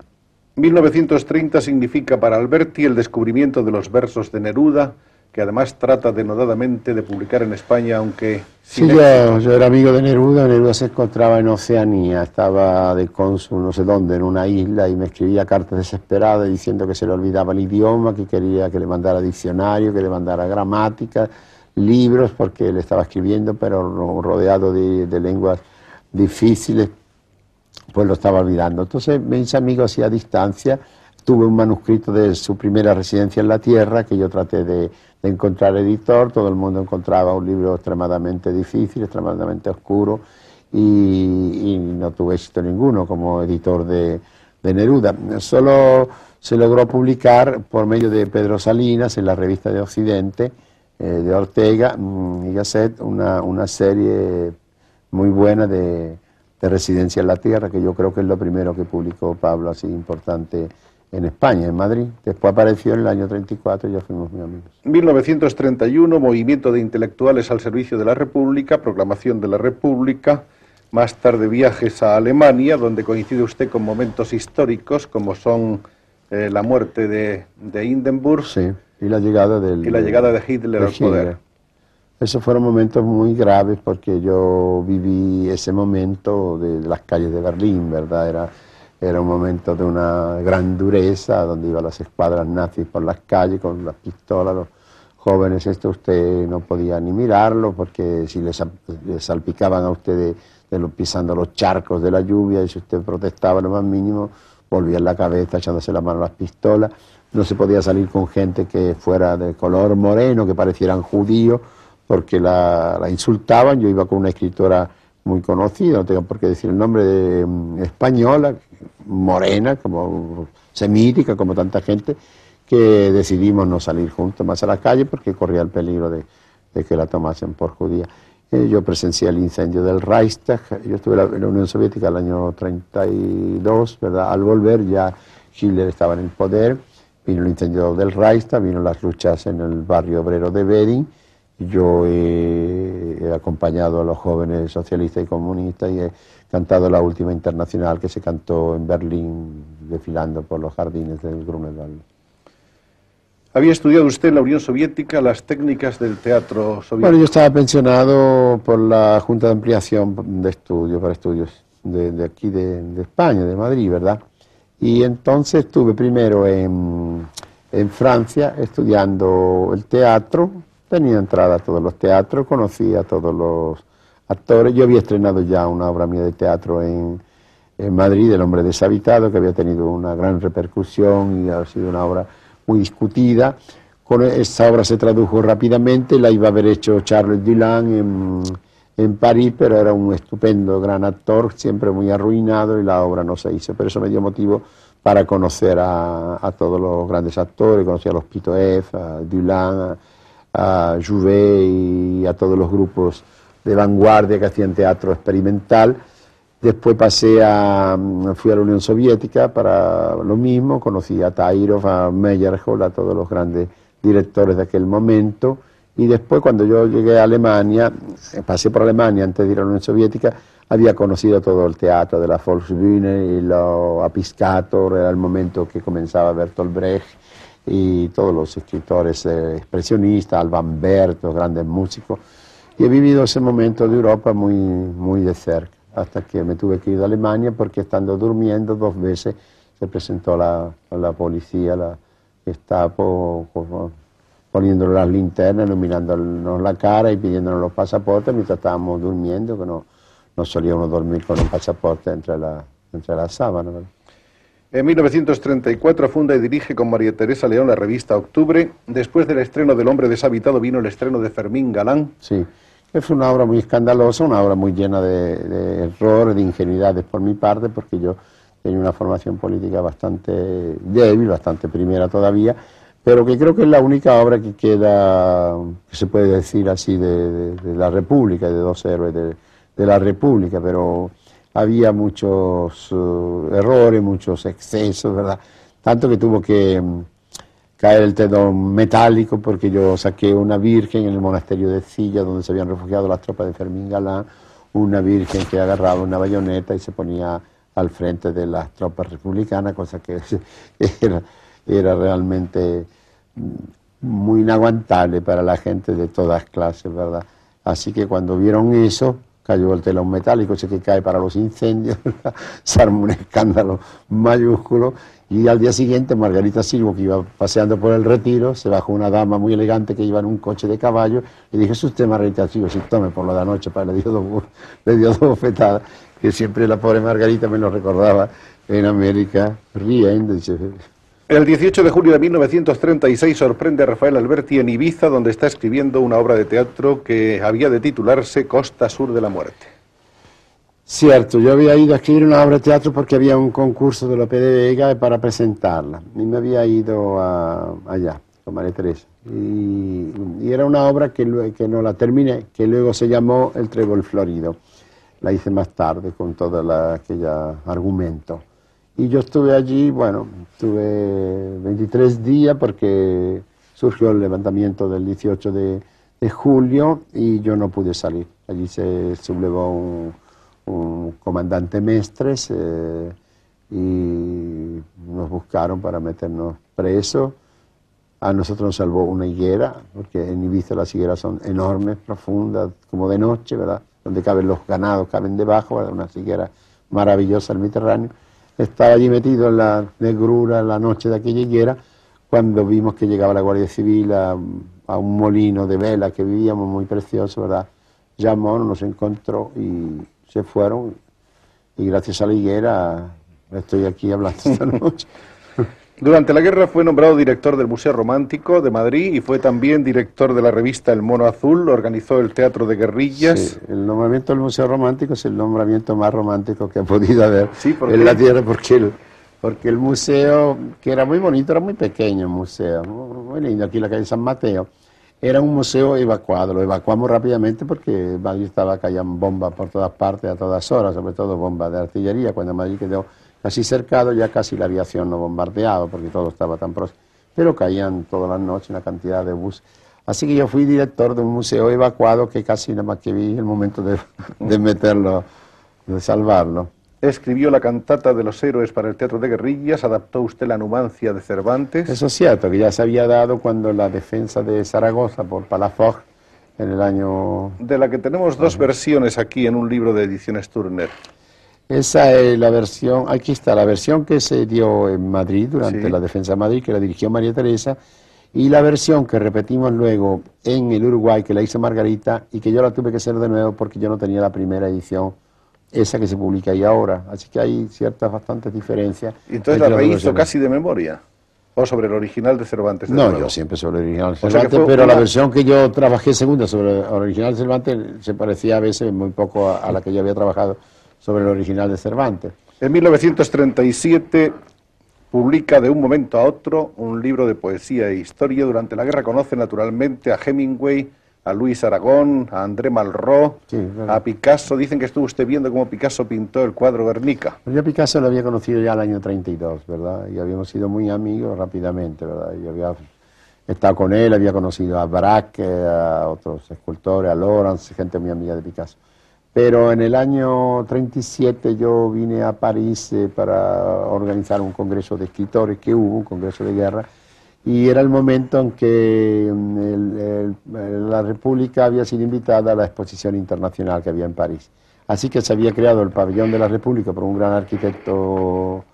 1930 significa para Alberti el descubrimiento de los versos de Neruda, que además trata denodadamente de publicar en España, aunque... Sí, yo era amigo de Neruda. Neruda se encontraba en Oceanía, estaba de cónsul no sé dónde, en una isla, y me escribía cartas desesperadas diciendo que se le olvidaba el idioma, que quería que le mandara diccionario, que le mandara gramática, libros, porque él estaba escribiendo, pero rodeado de lenguas difíciles, pues lo estaba olvidando. Entonces me hice amigo así a distancia. Tuve un manuscrito de su primera residencia en la Tierra, que yo traté de encontrar editor. Todo el mundo encontraba un libro extremadamente difícil, extremadamente oscuro, y no tuve éxito ninguno como editor de Neruda. Solo se logró publicar por medio de Pedro Salinas en la Revista de Occidente, de Ortega y Gasset, una serie muy buena de Residencia en la Tierra, que yo creo que es lo primero que publicó Pablo así importante en España, en Madrid. Después apareció en el año 34 y ya fuimos muy amigos. 1931, movimiento de intelectuales al servicio de la República, proclamación de la República, más tarde viajes a Alemania, donde coincide usted con momentos históricos como son la muerte de Hindenburg. Sí, y la llegada de Hitler al poder. Esos fueron momentos muy graves porque yo viví ese momento de las calles de Berlín, ¿verdad? Era un momento de una gran dureza, donde iban las escuadras nazis por las calles con las pistolas, los jóvenes, esto usted no podía ni mirarlo, porque si les salpicaban a usted pisando los charcos de la lluvia, y si usted protestaba lo más mínimo, volvían la cabeza echándose la mano a las pistolas. No se podía salir con gente que fuera de color moreno, que parecieran judíos, porque la insultaban. Yo iba con una escritora muy conocida, no tengo por qué decir el nombre, española, morena, como semítica, como tanta gente, que decidimos no salir juntos más a la calle porque corría el peligro de que la tomasen por judía. Yo presencié el incendio del Reichstag. Yo estuve en la Unión Soviética el año 32, ¿verdad? Al volver ya Hitler estaba en el poder, vino el incendio del Reichstag, vino las luchas en el barrio obrero de Weding. Yo he acompañado a los jóvenes socialistas y comunistas y he cantado la última internacional que se cantó en Berlín, desfilando por los jardines del Grunewald. Había estudiado usted en la Unión Soviética las técnicas del teatro soviético. Bueno, yo estaba pensionado por la Junta de Ampliación de Estudios, para estudios de aquí de España, de Madrid, ¿verdad? Y entonces estuve primero en Francia estudiando el teatro, tenía entrada a todos los teatros, conocía a todos los actores. Yo había estrenado ya una obra mía de teatro en Madrid, El hombre deshabitado, que había tenido una gran repercusión y ha sido una obra muy discutida. Con esta obra se tradujo rápidamente, la iba a haber hecho Charles Dulin en París, pero era un estupendo gran actor, siempre muy arruinado, y la obra no se hizo. Pero eso me dio motivo para conocer a todos los grandes actores, conocí a los Pitoef, a Dulin, a Jouvet y a todos los grupos de vanguardia que hacían teatro experimental. Después fui a la Unión Soviética para lo mismo, conocí a Tairov, a Meyerhold, a todos los grandes directores de aquel momento. Y después, cuando yo llegué a Alemania, pasé por Alemania antes de ir a la Unión Soviética, había conocido todo el teatro de la Volksbühne y a Piscator, era el momento que comenzaba Bertolt Brecht y todos los escritores expresionistas, Alban Berg, los grandes músicos. Y he vivido ese momento de Europa muy, muy de cerca, hasta que me tuve que ir a Alemania porque estando durmiendo 2 veces se presentó la policía, la Gestapo, poniéndonos las linternas, iluminándonos la cara y pidiéndonos los pasaportes mientras estábamos durmiendo, que no solíamos dormir con un pasaporte entre las sábanas, ¿verdad? En 1934 funda y dirige con María Teresa León la revista Octubre. Después del estreno del Hombre deshabitado vino el estreno de Fermín Galán. Sí, es una obra muy escandalosa, una obra muy llena de errores, de ingenuidades por mi parte, porque yo tenía una formación política bastante débil, bastante primera todavía, pero que creo que es la única obra que queda, que se puede decir así, de la República, de 2 héroes de la República, pero había muchos errores, muchos excesos, ¿verdad? Tanto que tuvo que caer el telón metálico porque yo saqué una virgen en el monasterio de Silla, donde se habían refugiado las tropas de Fermín Galán, una virgen que agarraba una bayoneta y se ponía al frente de las tropas republicanas, cosa que era realmente muy inaguantable para la gente de todas clases, ¿verdad? Así que cuando vieron eso, cayó el telón metálico, ese que cae para los incendios, se armó un escándalo mayúsculo, y al día siguiente Margarita Silvo, que iba paseando por el Retiro, se bajó una dama muy elegante que iba en un coche de caballo, y dije, ¿es usted Margarita Silvo? Sí, tome por lo de anoche, le dio 2 bofetadas, que siempre la pobre Margarita me lo recordaba en América, riendo, dice... El 18 de julio de 1936 sorprende a Rafael Alberti en Ibiza, donde está escribiendo una obra de teatro que había de titularse Costa Sur de la Muerte. Cierto, yo había ido a escribir una obra de teatro porque había un concurso de Lope de Vega para presentarla, y me había ido allá con María Teresa, y era una obra que no la terminé, que luego se llamó El Trébol Florido. La hice más tarde con todo aquel argumento. Y yo estuve allí, bueno, estuve 23 días porque surgió el levantamiento del 18 de julio y yo no pude salir. Allí se sublevó un comandante Mestres y nos buscaron para meternos presos. A nosotros nos salvó una higuera, porque en Ibiza las higueras son enormes, profundas, como de noche, ¿verdad? Donde caben los ganados, caben debajo, ¿verdad? Una higuera maravillosa del Mediterráneo. Estaba allí metido en la negrura, en la noche de aquella higuera, cuando vimos que llegaba la Guardia Civil a un molino de vela que vivíamos muy precioso, ¿verdad? Llamó, nos encontró y se fueron. Y gracias a la higuera estoy aquí hablando esta noche. Durante la guerra fue nombrado director del Museo Romántico de Madrid y fue también director de la revista El Mono Azul, organizó el Teatro de Guerrillas. Sí, el nombramiento del Museo Romántico es el nombramiento más romántico que ha podido haber en la tierra, porque el museo, que era muy bonito, era muy pequeño el museo, muy lindo, aquí en la calle San Mateo, era un museo evacuado, lo evacuamos rápidamente porque Madrid caían bombas por todas partes a todas horas, sobre todo bombas de artillería, cuando Madrid quedó casi cercado, ya casi la aviación no bombardeaba porque todo estaba tan próximo, pero caían todas las noches una cantidad de buses. Así que yo fui director de un museo evacuado que casi nada más que vi el momento de meterlo, de salvarlo. escribió la cantata de los héroes para el teatro de guerrillas, adaptó usted la Numancia de Cervantes. Eso es cierto, que ya se había dado cuando la defensa de Zaragoza por Palafox en el año... De la que tenemos dos versiones aquí en un libro de Ediciones Turner. Esa es la versión, aquí está, la versión que se dio en Madrid durante la defensa de Madrid, que la dirigió María Teresa, y la versión que repetimos luego en el Uruguay, que la hizo Margarita, y que yo la tuve que hacer de nuevo porque yo no tenía la primera edición, esa que se publica ahí ahora. Así que hay ciertas, bastantes diferencias. ¿Y entonces la rehizo casi de memoria? ¿O sobre el original de Cervantes? No, yo siempre sobre el original de Cervantes, pero la versión que yo trabajé segunda sobre el original de Cervantes se parecía a veces muy poco a la que yo había trabajado sobre el original de Cervantes. En 1937 publica de un momento a otro un libro de poesía e historia. Durante la guerra conoce naturalmente a Hemingway, a Luis Aragón, a André Malraux, a Picasso. Dicen que estuvo usted viendo cómo Picasso pintó el cuadro Guernica. Yo a Picasso lo había conocido ya el año 32, ¿verdad? Y habíamos sido muy amigos rápidamente, ¿verdad? Yo había estado con él, había conocido a Braque, a otros escultores, a Lawrence, gente muy amiga de Picasso. Pero en el año 37 yo vine a París para organizar un congreso de escritores que hubo, un congreso de guerra, y era el momento en que la República había sido invitada a la exposición internacional que había en París. Así que se había creado el pabellón de la República por un gran arquitecto,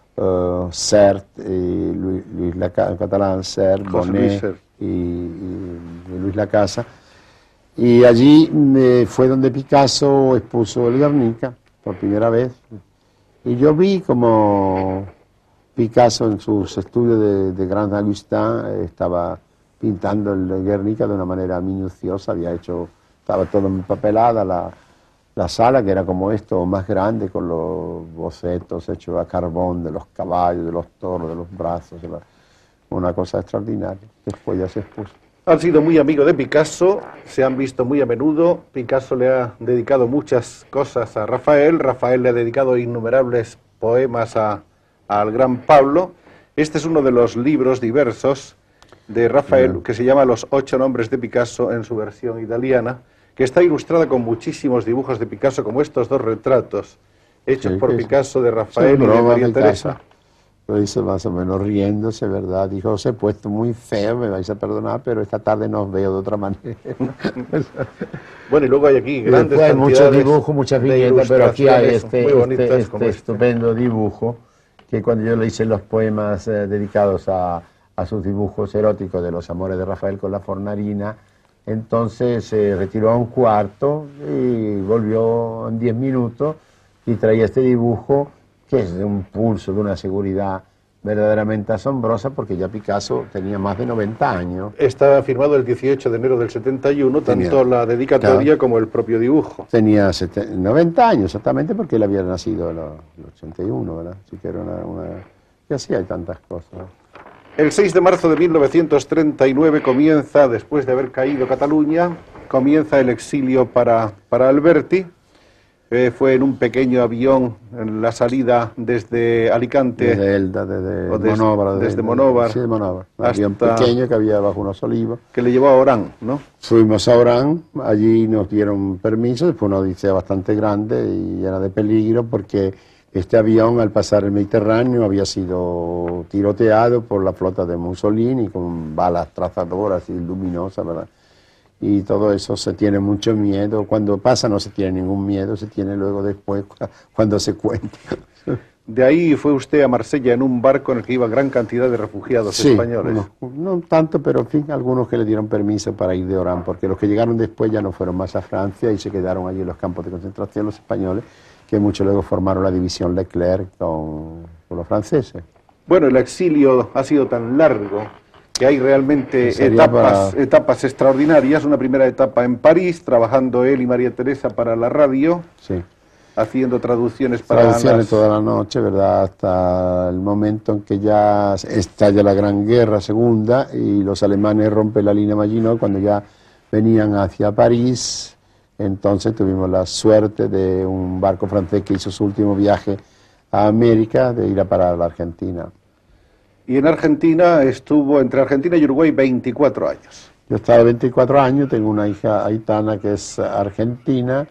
Sert, Luis Catalán, Sert, Bonnet y Luis Lacasa. Y allí fue donde Picasso expuso el Guernica por primera vez. Y yo vi como Picasso en sus estudios de Grand Augustin estaba pintando el Guernica de una manera minuciosa. Estaba todo empapelada la sala, que era como esto, más grande, con los bocetos hechos a carbón de los caballos, de los toros, de los brazos. Una cosa extraordinaria. Después ya se expuso. Han sido muy amigos de Picasso, se han visto muy a menudo. Picasso le ha dedicado muchas cosas a Rafael, Rafael le ha dedicado innumerables poemas al gran Pablo. Este es uno de los libros diversos de Rafael, que se llama Los 8 nombres de Picasso en su versión italiana, que está ilustrada con muchísimos dibujos de Picasso, como estos dos retratos hechos por Picasso de Rafael y de María Teresa. Lo hizo más o menos riéndose, ¿verdad? Dijo, os he puesto muy feo, me vais a perdonar, pero esta tarde no os veo de otra manera. Bueno, y luego hay aquí grandes cantidades muchos dibujos, muchas viñetas, pero aquí hay este estupendo dibujo, que cuando yo le hice los poemas dedicados a sus dibujos eróticos de los amores de Rafael con la Fornarina, entonces se retiró a un cuarto y volvió en 10 minutos y traía este dibujo, que es de un pulso, de una seguridad verdaderamente asombrosa, porque ya Picasso tenía más de 90 años. Está firmado el 18 de enero del 71, tanto la dedicatoria como el propio dibujo. Tenía 90 años exactamente, porque él había nacido en el 81, ¿verdad? Así que era y así hay tantas cosas. El 6 de marzo de 1939 comienza, después de haber caído Cataluña, comienza el exilio para Alberti. Fue en un pequeño avión en la salida desde Alicante. Desde Elda, desde Monóvar. Desde Monóvar. Sí, de Monóvar. Un avión pequeño que había bajo unos olivos. Que le llevó a Orán, ¿no? Fuimos a Orán, allí nos dieron permiso, fue una odisea bastante grande y llena de peligro, porque este avión al pasar el Mediterráneo había sido tiroteado por la flota de Mussolini con balas trazadoras y luminosas, ¿verdad? Y todo eso se tiene mucho miedo. Cuando pasa no se tiene ningún miedo, se tiene luego después cuando se cuenta. De ahí fue usted a Marsella en un barco en el que iba gran cantidad de refugiados españoles. No tanto, pero en fin, algunos que le dieron permiso para ir de Orán, porque los que llegaron después ya no fueron más a Francia y se quedaron allí en los campos de concentración los españoles, que muchos luego formaron la división Leclerc con los franceses. Bueno, el exilio ha sido tan largo que hay realmente etapas extraordinarias. Una primera etapa en París, trabajando él y María Teresa para la radio, haciendo traducciones toda la noche, ¿verdad? Hasta el momento en que ya estalla la Gran Guerra Segunda y los alemanes rompen la línea Maginot cuando ya venían hacia París. Entonces tuvimos la suerte de un barco francés que hizo su último viaje a América, de ir a parar a la Argentina. Y en Argentina estuvo, entre Argentina y Uruguay, 24 años. Yo he estado 24 años, tengo una hija Aitana que es argentina,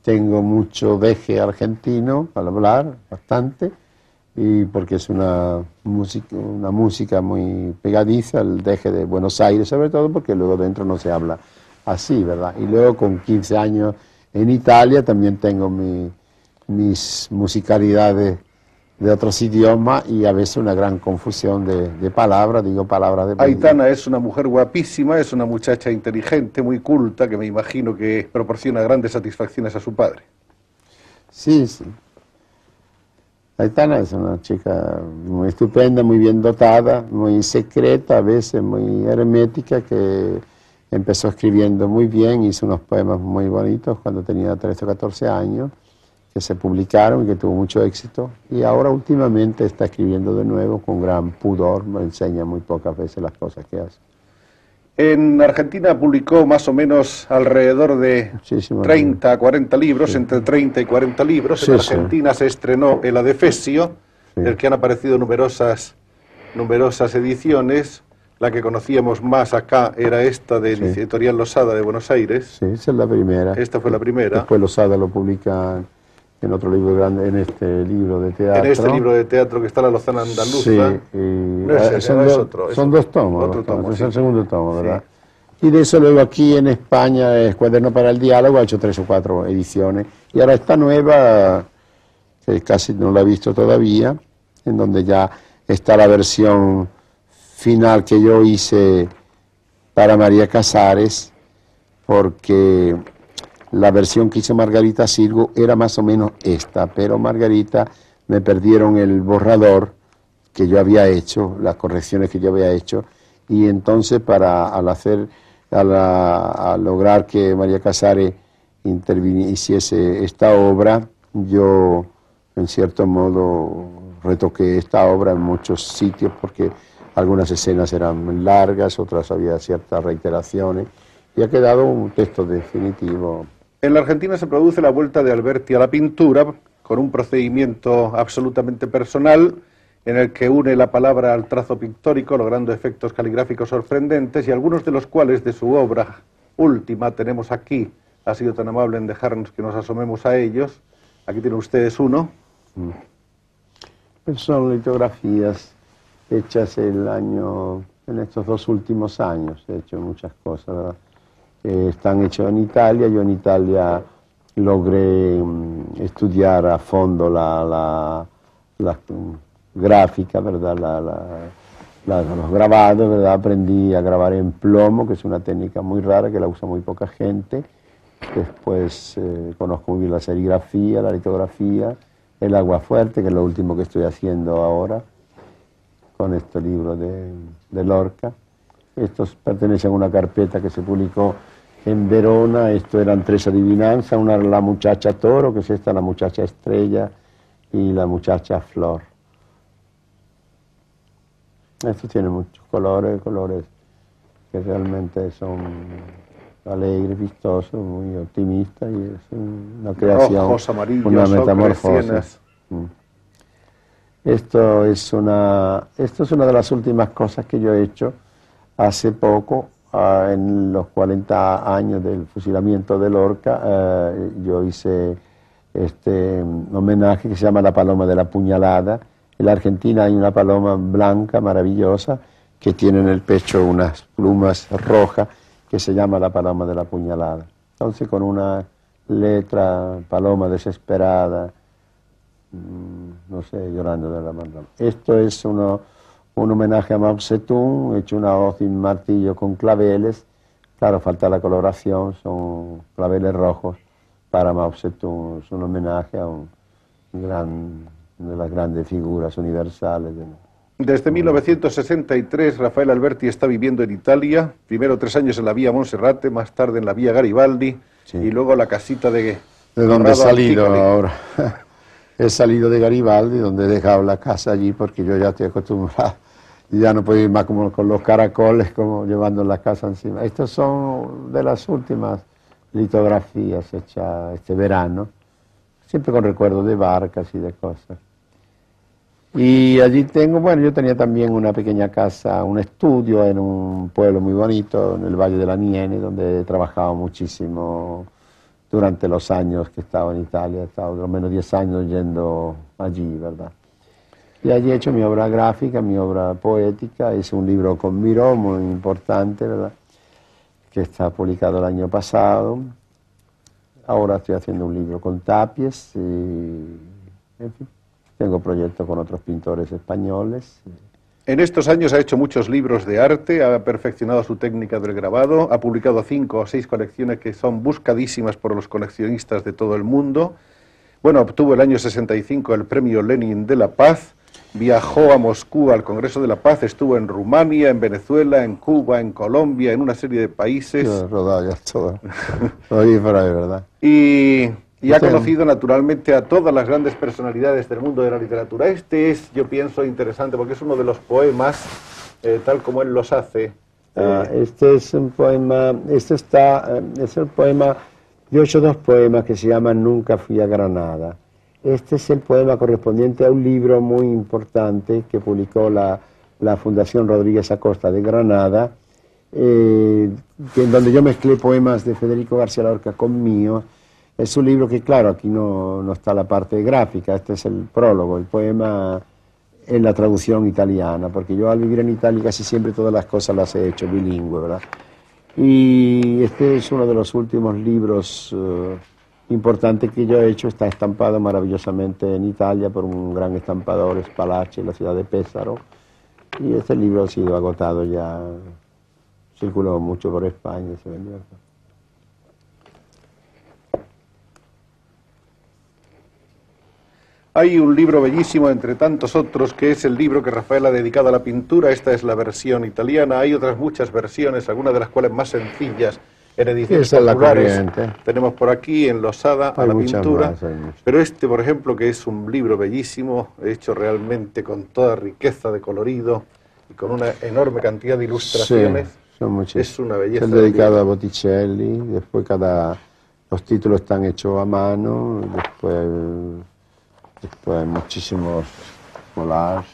tengo mucho deje argentino al hablar, bastante, y porque es una música muy pegadiza, el deje de Buenos Aires sobre todo, porque luego dentro no se habla así, ¿verdad? Y luego con 15 años en Italia también tengo mis musicalidades de otros idiomas y a veces una gran confusión de palabras, digo palabras de... Aitana es una mujer guapísima, es una muchacha inteligente, muy culta, que me imagino que proporciona grandes satisfacciones a su padre. Sí, sí. Aitana es una chica muy estupenda, muy bien dotada, muy secreta, a veces muy hermética, que empezó escribiendo muy bien, hizo unos poemas muy bonitos cuando tenía 13 o 14 años, que se publicaron y que tuvo mucho éxito, y ahora últimamente está escribiendo de nuevo con gran pudor, me enseña muy pocas veces las cosas que hace. En Argentina publicó más o menos alrededor de 30 a 40 libros, sí. Entre 30 y 40 libros. Sí, en Argentina se estrenó El Adefesio, del que han aparecido numerosas ediciones. La que conocíamos más acá era esta de Editorial Losada de Buenos Aires. Sí, esa es la primera. Esta fue la primera. Después Losada lo publica en otro libro grande, en este libro de teatro. En este libro de teatro que está La Lozana Andaluza. Sí, y no es ese, son dos tomos. Otro tomo, es el segundo tomo, ¿verdad? Sí. Y de eso luego aquí en España, Cuaderno para el Diálogo, ha hecho 3 o 4 ediciones. Y ahora esta nueva, que casi no la he visto todavía, en donde ya está la versión final que yo hice para María Casares, porque la versión que hizo Margarita Sirgu era más o menos esta, pero Margarita me perdieron el borrador que yo había hecho, las correcciones que yo había hecho, y entonces al lograr que María Casares hiciese esta obra, yo en cierto modo retoqué esta obra en muchos sitios porque algunas escenas eran largas, otras había ciertas reiteraciones, y ha quedado un texto definitivo. En la Argentina se produce la vuelta de Alberti a la pintura con un procedimiento absolutamente personal en el que une la palabra al trazo pictórico, logrando efectos caligráficos sorprendentes, y algunos de los cuales de su obra última tenemos aquí. Ha sido tan amable en dejarnos que nos asomemos a ellos. Aquí tienen ustedes uno. Son litografías hechas en estos 2 últimos años. He hecho muchas cosas, ¿verdad? Están hechos en Italia. Yo en Italia logré estudiar a fondo la gráfica, ¿verdad? Los grabados, ¿verdad? Aprendí a grabar en plomo, que es una técnica muy rara que la usa muy poca gente. Después conozco muy bien la serigrafía, la litografía, el aguafuerte, que es lo último que estoy haciendo ahora con este libro de Lorca. Estos pertenecen a una carpeta que se publicó en Verona. Esto eran 3 adivinanzas, una era la muchacha toro, que es esta, la muchacha estrella, y la muchacha flor. Esto tiene muchos colores que realmente son alegres, vistosos, muy optimistas, y es una creación, rojos, amarillos, una metamorfosis. Esto es una de las últimas cosas que yo he hecho hace poco, en los 40 años del fusilamiento de Lorca. Yo hice este homenaje que se llama La Paloma de la Puñalada. En la Argentina hay una paloma blanca, maravillosa, que tiene en el pecho unas plumas rojas, que se llama La Paloma de la Puñalada. Entonces, con una letra, paloma desesperada, no sé, llorando de la mano. Esto es un homenaje a Mao Zedong, hecho una hoz y un martillo con claveles. Claro, falta la coloración, son claveles rojos para Mao Zedong. Es un homenaje a una de las grandes figuras universales. Desde 1963 Rafael Alberti está viviendo en Italia, primero 3 años en la vía Monserrate, más tarde en la vía Garibaldi, sí. Y luego la casita de donde he salido ahora. He salido de Garibaldi, donde he dejado la casa allí, porque yo ya estoy acostumbrado, y ya no puedo ir más como con los caracoles, como llevando la casa encima. Estas son de las últimas litografías hechas este verano, siempre con recuerdos de barcas y de cosas. Y allí tengo, bueno, yo tenía también una pequeña casa, un estudio en un pueblo muy bonito, en el Valle de la Niene, donde he trabajado muchísimo durante los años que estaba en Italia. He estado por lo menos 10 años yendo allí, ¿verdad? Y allí he hecho mi obra gráfica, mi obra poética. Hice un libro con Miró, muy importante, ¿verdad?, que está publicado el año pasado. Ahora estoy haciendo un libro con Tapies, y, en fin, tengo proyectos con otros pintores españoles. En estos años ha hecho muchos libros de arte, ha perfeccionado su técnica del grabado, ha publicado 5 o 6 colecciones que son buscadísimas por los coleccionistas de todo el mundo. Bueno, obtuvo el año 65 el premio Lenin de la Paz, viajó a Moscú al Congreso de la Paz, estuvo en Rumania, en Venezuela, en Cuba, en Colombia, en una serie de países. Yo he rodado ya todo. Oye, por ahí, ¿verdad? Y ha conocido naturalmente a todas las grandes personalidades del mundo de la literatura. Este es, yo pienso, interesante porque es uno de los poemas, tal como él los hace. Este es un poema, es el poema, yo he hecho 2 poemas que se llaman Nunca fui a Granada. Este es el poema correspondiente a un libro muy importante que publicó la Fundación Rodríguez Acosta de Granada, en donde yo mezclé poemas de Federico García Lorca con míos. Es un libro que, claro, aquí no está la parte gráfica, este es el prólogo, el poema en la traducción italiana, porque yo al vivir en Italia casi siempre todas las cosas las he hecho bilingüe, ¿verdad? Y este es uno de los últimos libros importantes que yo he hecho, está estampado maravillosamente en Italia por un gran estampador, Spalacci, en la ciudad de Pesaro, y este libro ha sido agotado ya, circuló mucho por España y se vendió. Hay un libro bellísimo entre tantos otros que es el libro que Rafael ha dedicado a la pintura. Esta es la versión italiana. Hay otras muchas versiones, algunas de las cuales más sencillas en ediciones populares. Tenemos por aquí enlosada a la pintura. Pero este, por ejemplo, que es un libro bellísimo, hecho realmente con toda riqueza de colorido y con una enorme cantidad de ilustraciones. Sí, son muchísimas. Es una belleza. Es dedicado a Botticelli. Después los títulos están hechos a mano. Después hay muchísimos collages.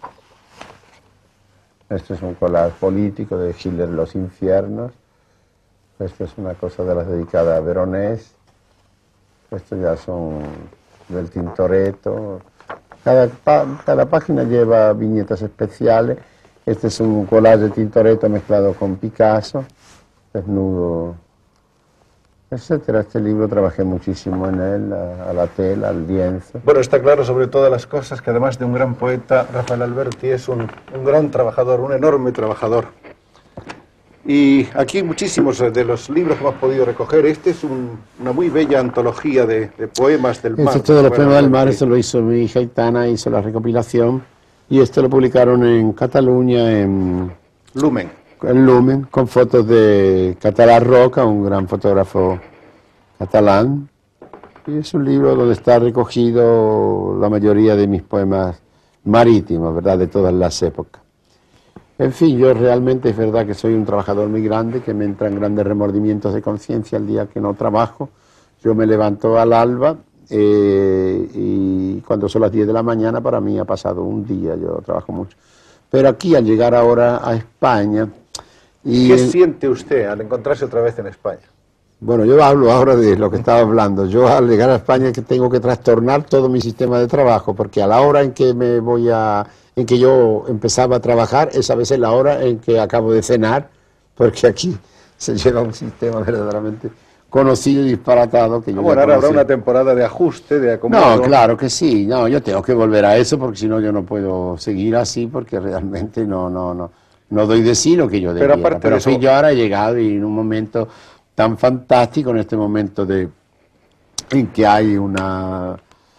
Este es un collage político de Hitler Los Infiernos. Esto es una cosa de las dedicadas a Veronés. Estos ya son del Tintoretto. Cada página lleva viñetas especiales. Este es un collage de Tintoretto mezclado con Picasso, desnudo, etcétera. Este libro trabajé muchísimo en él, a la tela, al lienzo. Bueno, está claro sobre todas las cosas que además de un gran poeta, Rafael Alberti es un gran trabajador, un enorme trabajador. Y aquí muchísimos de los libros que hemos podido recoger. Este es una muy bella antología de poemas del mar. Este es todo los poemas del mar, esto lo hizo mi hija Aitana, hizo la recopilación, y esto lo publicaron en Cataluña, en Lumen. En Lumen, con fotos de Català Roca, un gran fotógrafo catalán. Y es un libro donde está recogido la mayoría de mis poemas marítimos, ¿verdad?, de todas las épocas. En fin, yo realmente es verdad que soy un trabajador muy grande, que me entran grandes remordimientos de conciencia el día que no trabajo. Yo me levanto al alba y cuando son las 10 de la mañana para mí ha pasado un día, yo trabajo mucho. Pero aquí, al llegar ahora a España... ¿Qué siente usted al encontrarse otra vez en España? Bueno, yo hablo ahora de lo que estaba hablando. Yo al llegar a España que tengo que trastornar todo mi sistema de trabajo, porque a la hora en que en que yo empezaba a trabajar, es a veces la hora en que acabo de cenar, porque aquí se lleva un sistema verdaderamente conocido y disparatado que yo bueno, ahora habrá una temporada de ajuste, de acomodo. No, claro que sí. No, yo tengo que volver a eso, porque si no yo no puedo seguir así, porque realmente no doy de sí lo que yo debiera. Pero sí, yo ahora he llegado y en un momento tan fantástico, en este momento en que hay una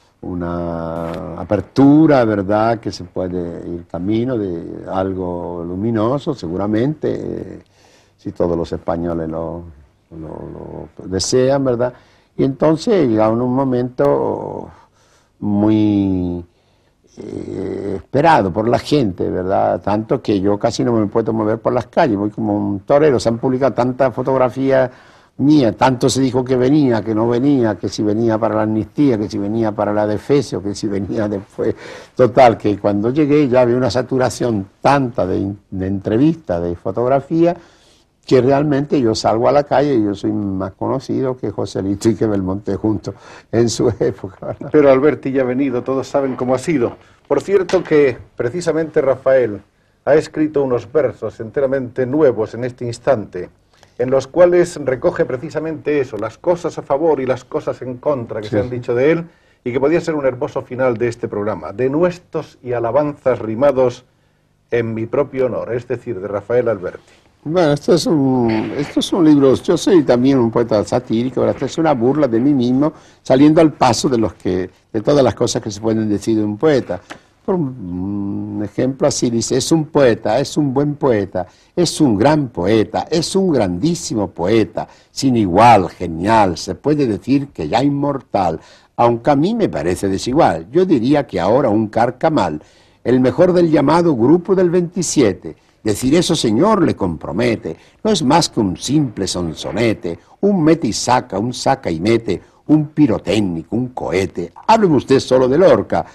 apertura, ¿verdad?, que se puede ir camino de algo luminoso, seguramente, si todos los españoles lo desean, ¿verdad? Y entonces llega un momento muy esperado por la gente, ¿verdad? Tanto que yo casi no me puedo mover por las calles, voy como un torero. Se han publicado tantas fotografías mías, tanto se dijo que venía, que no venía, que si venía para la amnistía, que si venía para la defensa, que si venía después. Total, que cuando llegué ya había una saturación tanta de entrevistas, de fotografía, que realmente yo salgo a la calle y yo soy más conocido que Joselito y que Belmonte juntos en su época, ¿verdad? Pero Alberti ya ha venido, todos saben cómo ha sido. Por cierto que precisamente Rafael ha escrito unos versos enteramente nuevos en este instante, en los cuales recoge precisamente eso, las cosas a favor y las cosas en contra que se han dicho de él, y que podía ser un hermoso final de este programa. Denuestos y alabanzas rimados en mi propio honor, es decir, de Rafael Alberti. Bueno, esto es un libro, yo soy también un poeta satírico, ¿verdad? Esto es una burla de mí mismo, saliendo al paso de todas las cosas que se pueden decir de un poeta. Por un ejemplo así dice, es un poeta, es un buen poeta, es un gran poeta, es un grandísimo poeta, sin igual, genial, se puede decir que ya inmortal, aunque a mí me parece desigual. Yo diría que ahora un carcamal, el mejor del llamado Grupo del 27. Decir eso, señor, le compromete. No es más que un simple sonsonete, un mete y saca, un saca y mete, un pirotécnico, un cohete. Hábleme usted solo de Lorca,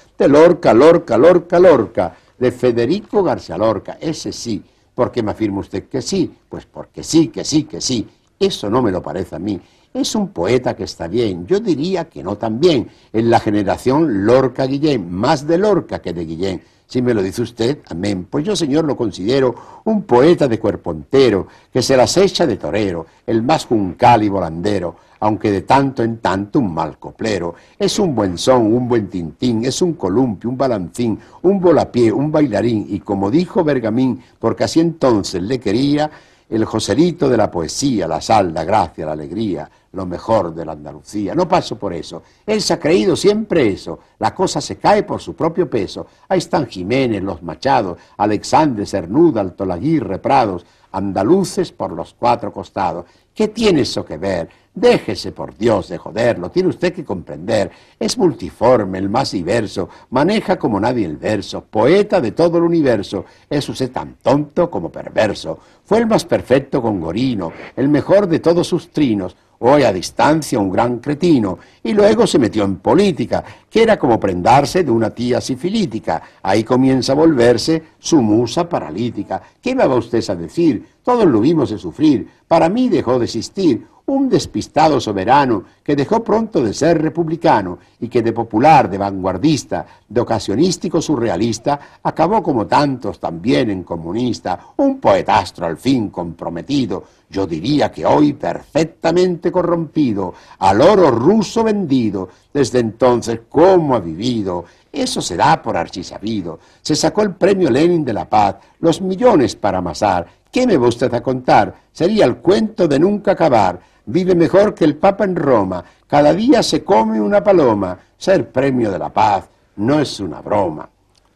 Lorca, de Federico García Lorca. Ese sí. ¿Por qué me afirma usted que sí? Pues porque sí, que sí, que sí. Eso no me lo parece a mí. Es un poeta que está bien, yo diría que no tan bien, en la generación Lorca-Guillén, más de Lorca que de Guillén. Si me lo dice usted, amén. Pues yo, señor, lo considero un poeta de cuerpo entero, que se las echa de torero, el más juncal y volandero, aunque de tanto en tanto un mal coplero. Es un buen son, un buen tintín, es un columpio, un balancín, un volapié, un bailarín, y como dijo Bergamín, porque así entonces le quería, el Joselito de la poesía, la sal, la gracia, la alegría, lo mejor de la Andalucía. No paso por eso. Él se ha creído siempre eso. La cosa se cae por su propio peso. Ahí están Jiménez, los Machados, Alexandre, Cernuda, Altolaguirre, Prados, andaluces por los cuatro costados. ¿Qué tiene eso que ver? Déjese, por Dios, de joderlo, tiene usted que comprender. Es multiforme, el más diverso, maneja como nadie el verso, poeta de todo el universo. Es usted tan tonto como perverso. Fue el más perfecto gongorino, el mejor de todos sus trinos. Hoy a distancia un gran cretino, y luego se metió en política, que era como prendarse de una tía sifilítica. Ahí comienza a volverse su musa paralítica. ¿Qué me va usted a decir? Todos lo vimos de sufrir. Para mí dejó de existir un despistado soberano que dejó pronto de ser republicano y que de popular, de vanguardista, de ocasionístico surrealista, acabó como tantos también en comunista, un poetastro al fin comprometido, yo diría que hoy perfectamente corrompido, al oro ruso vendido, desde entonces cómo ha vivido, eso será por archisabido, se sacó el premio Lenin de la Paz, los millones para amasar, ¿qué me va usted a contar? Sería el cuento de nunca acabar. Vive mejor que el Papa en Roma, cada día se come una paloma, ser premio de la paz no es una broma.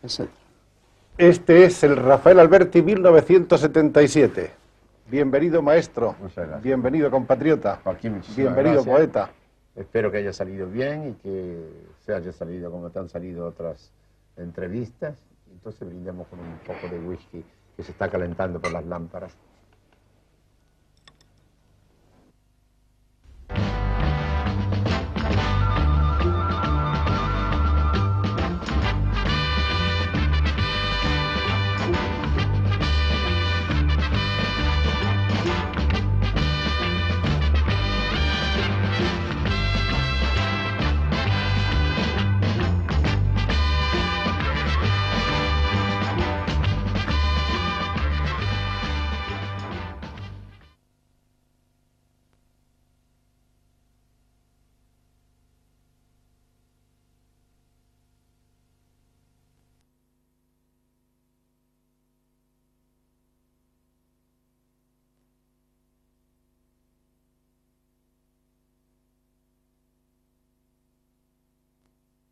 Este es el Rafael Alberti 1977. Bienvenido, maestro. Muchas gracias. Bienvenido, compatriota. Joaquín, muchísimas Bienvenido, gracias. poeta. Espero que haya salido bien y que se haya salido como te han salido otras entrevistas. Entonces brindemos con un poco de whisky que se está calentando por las lámparas.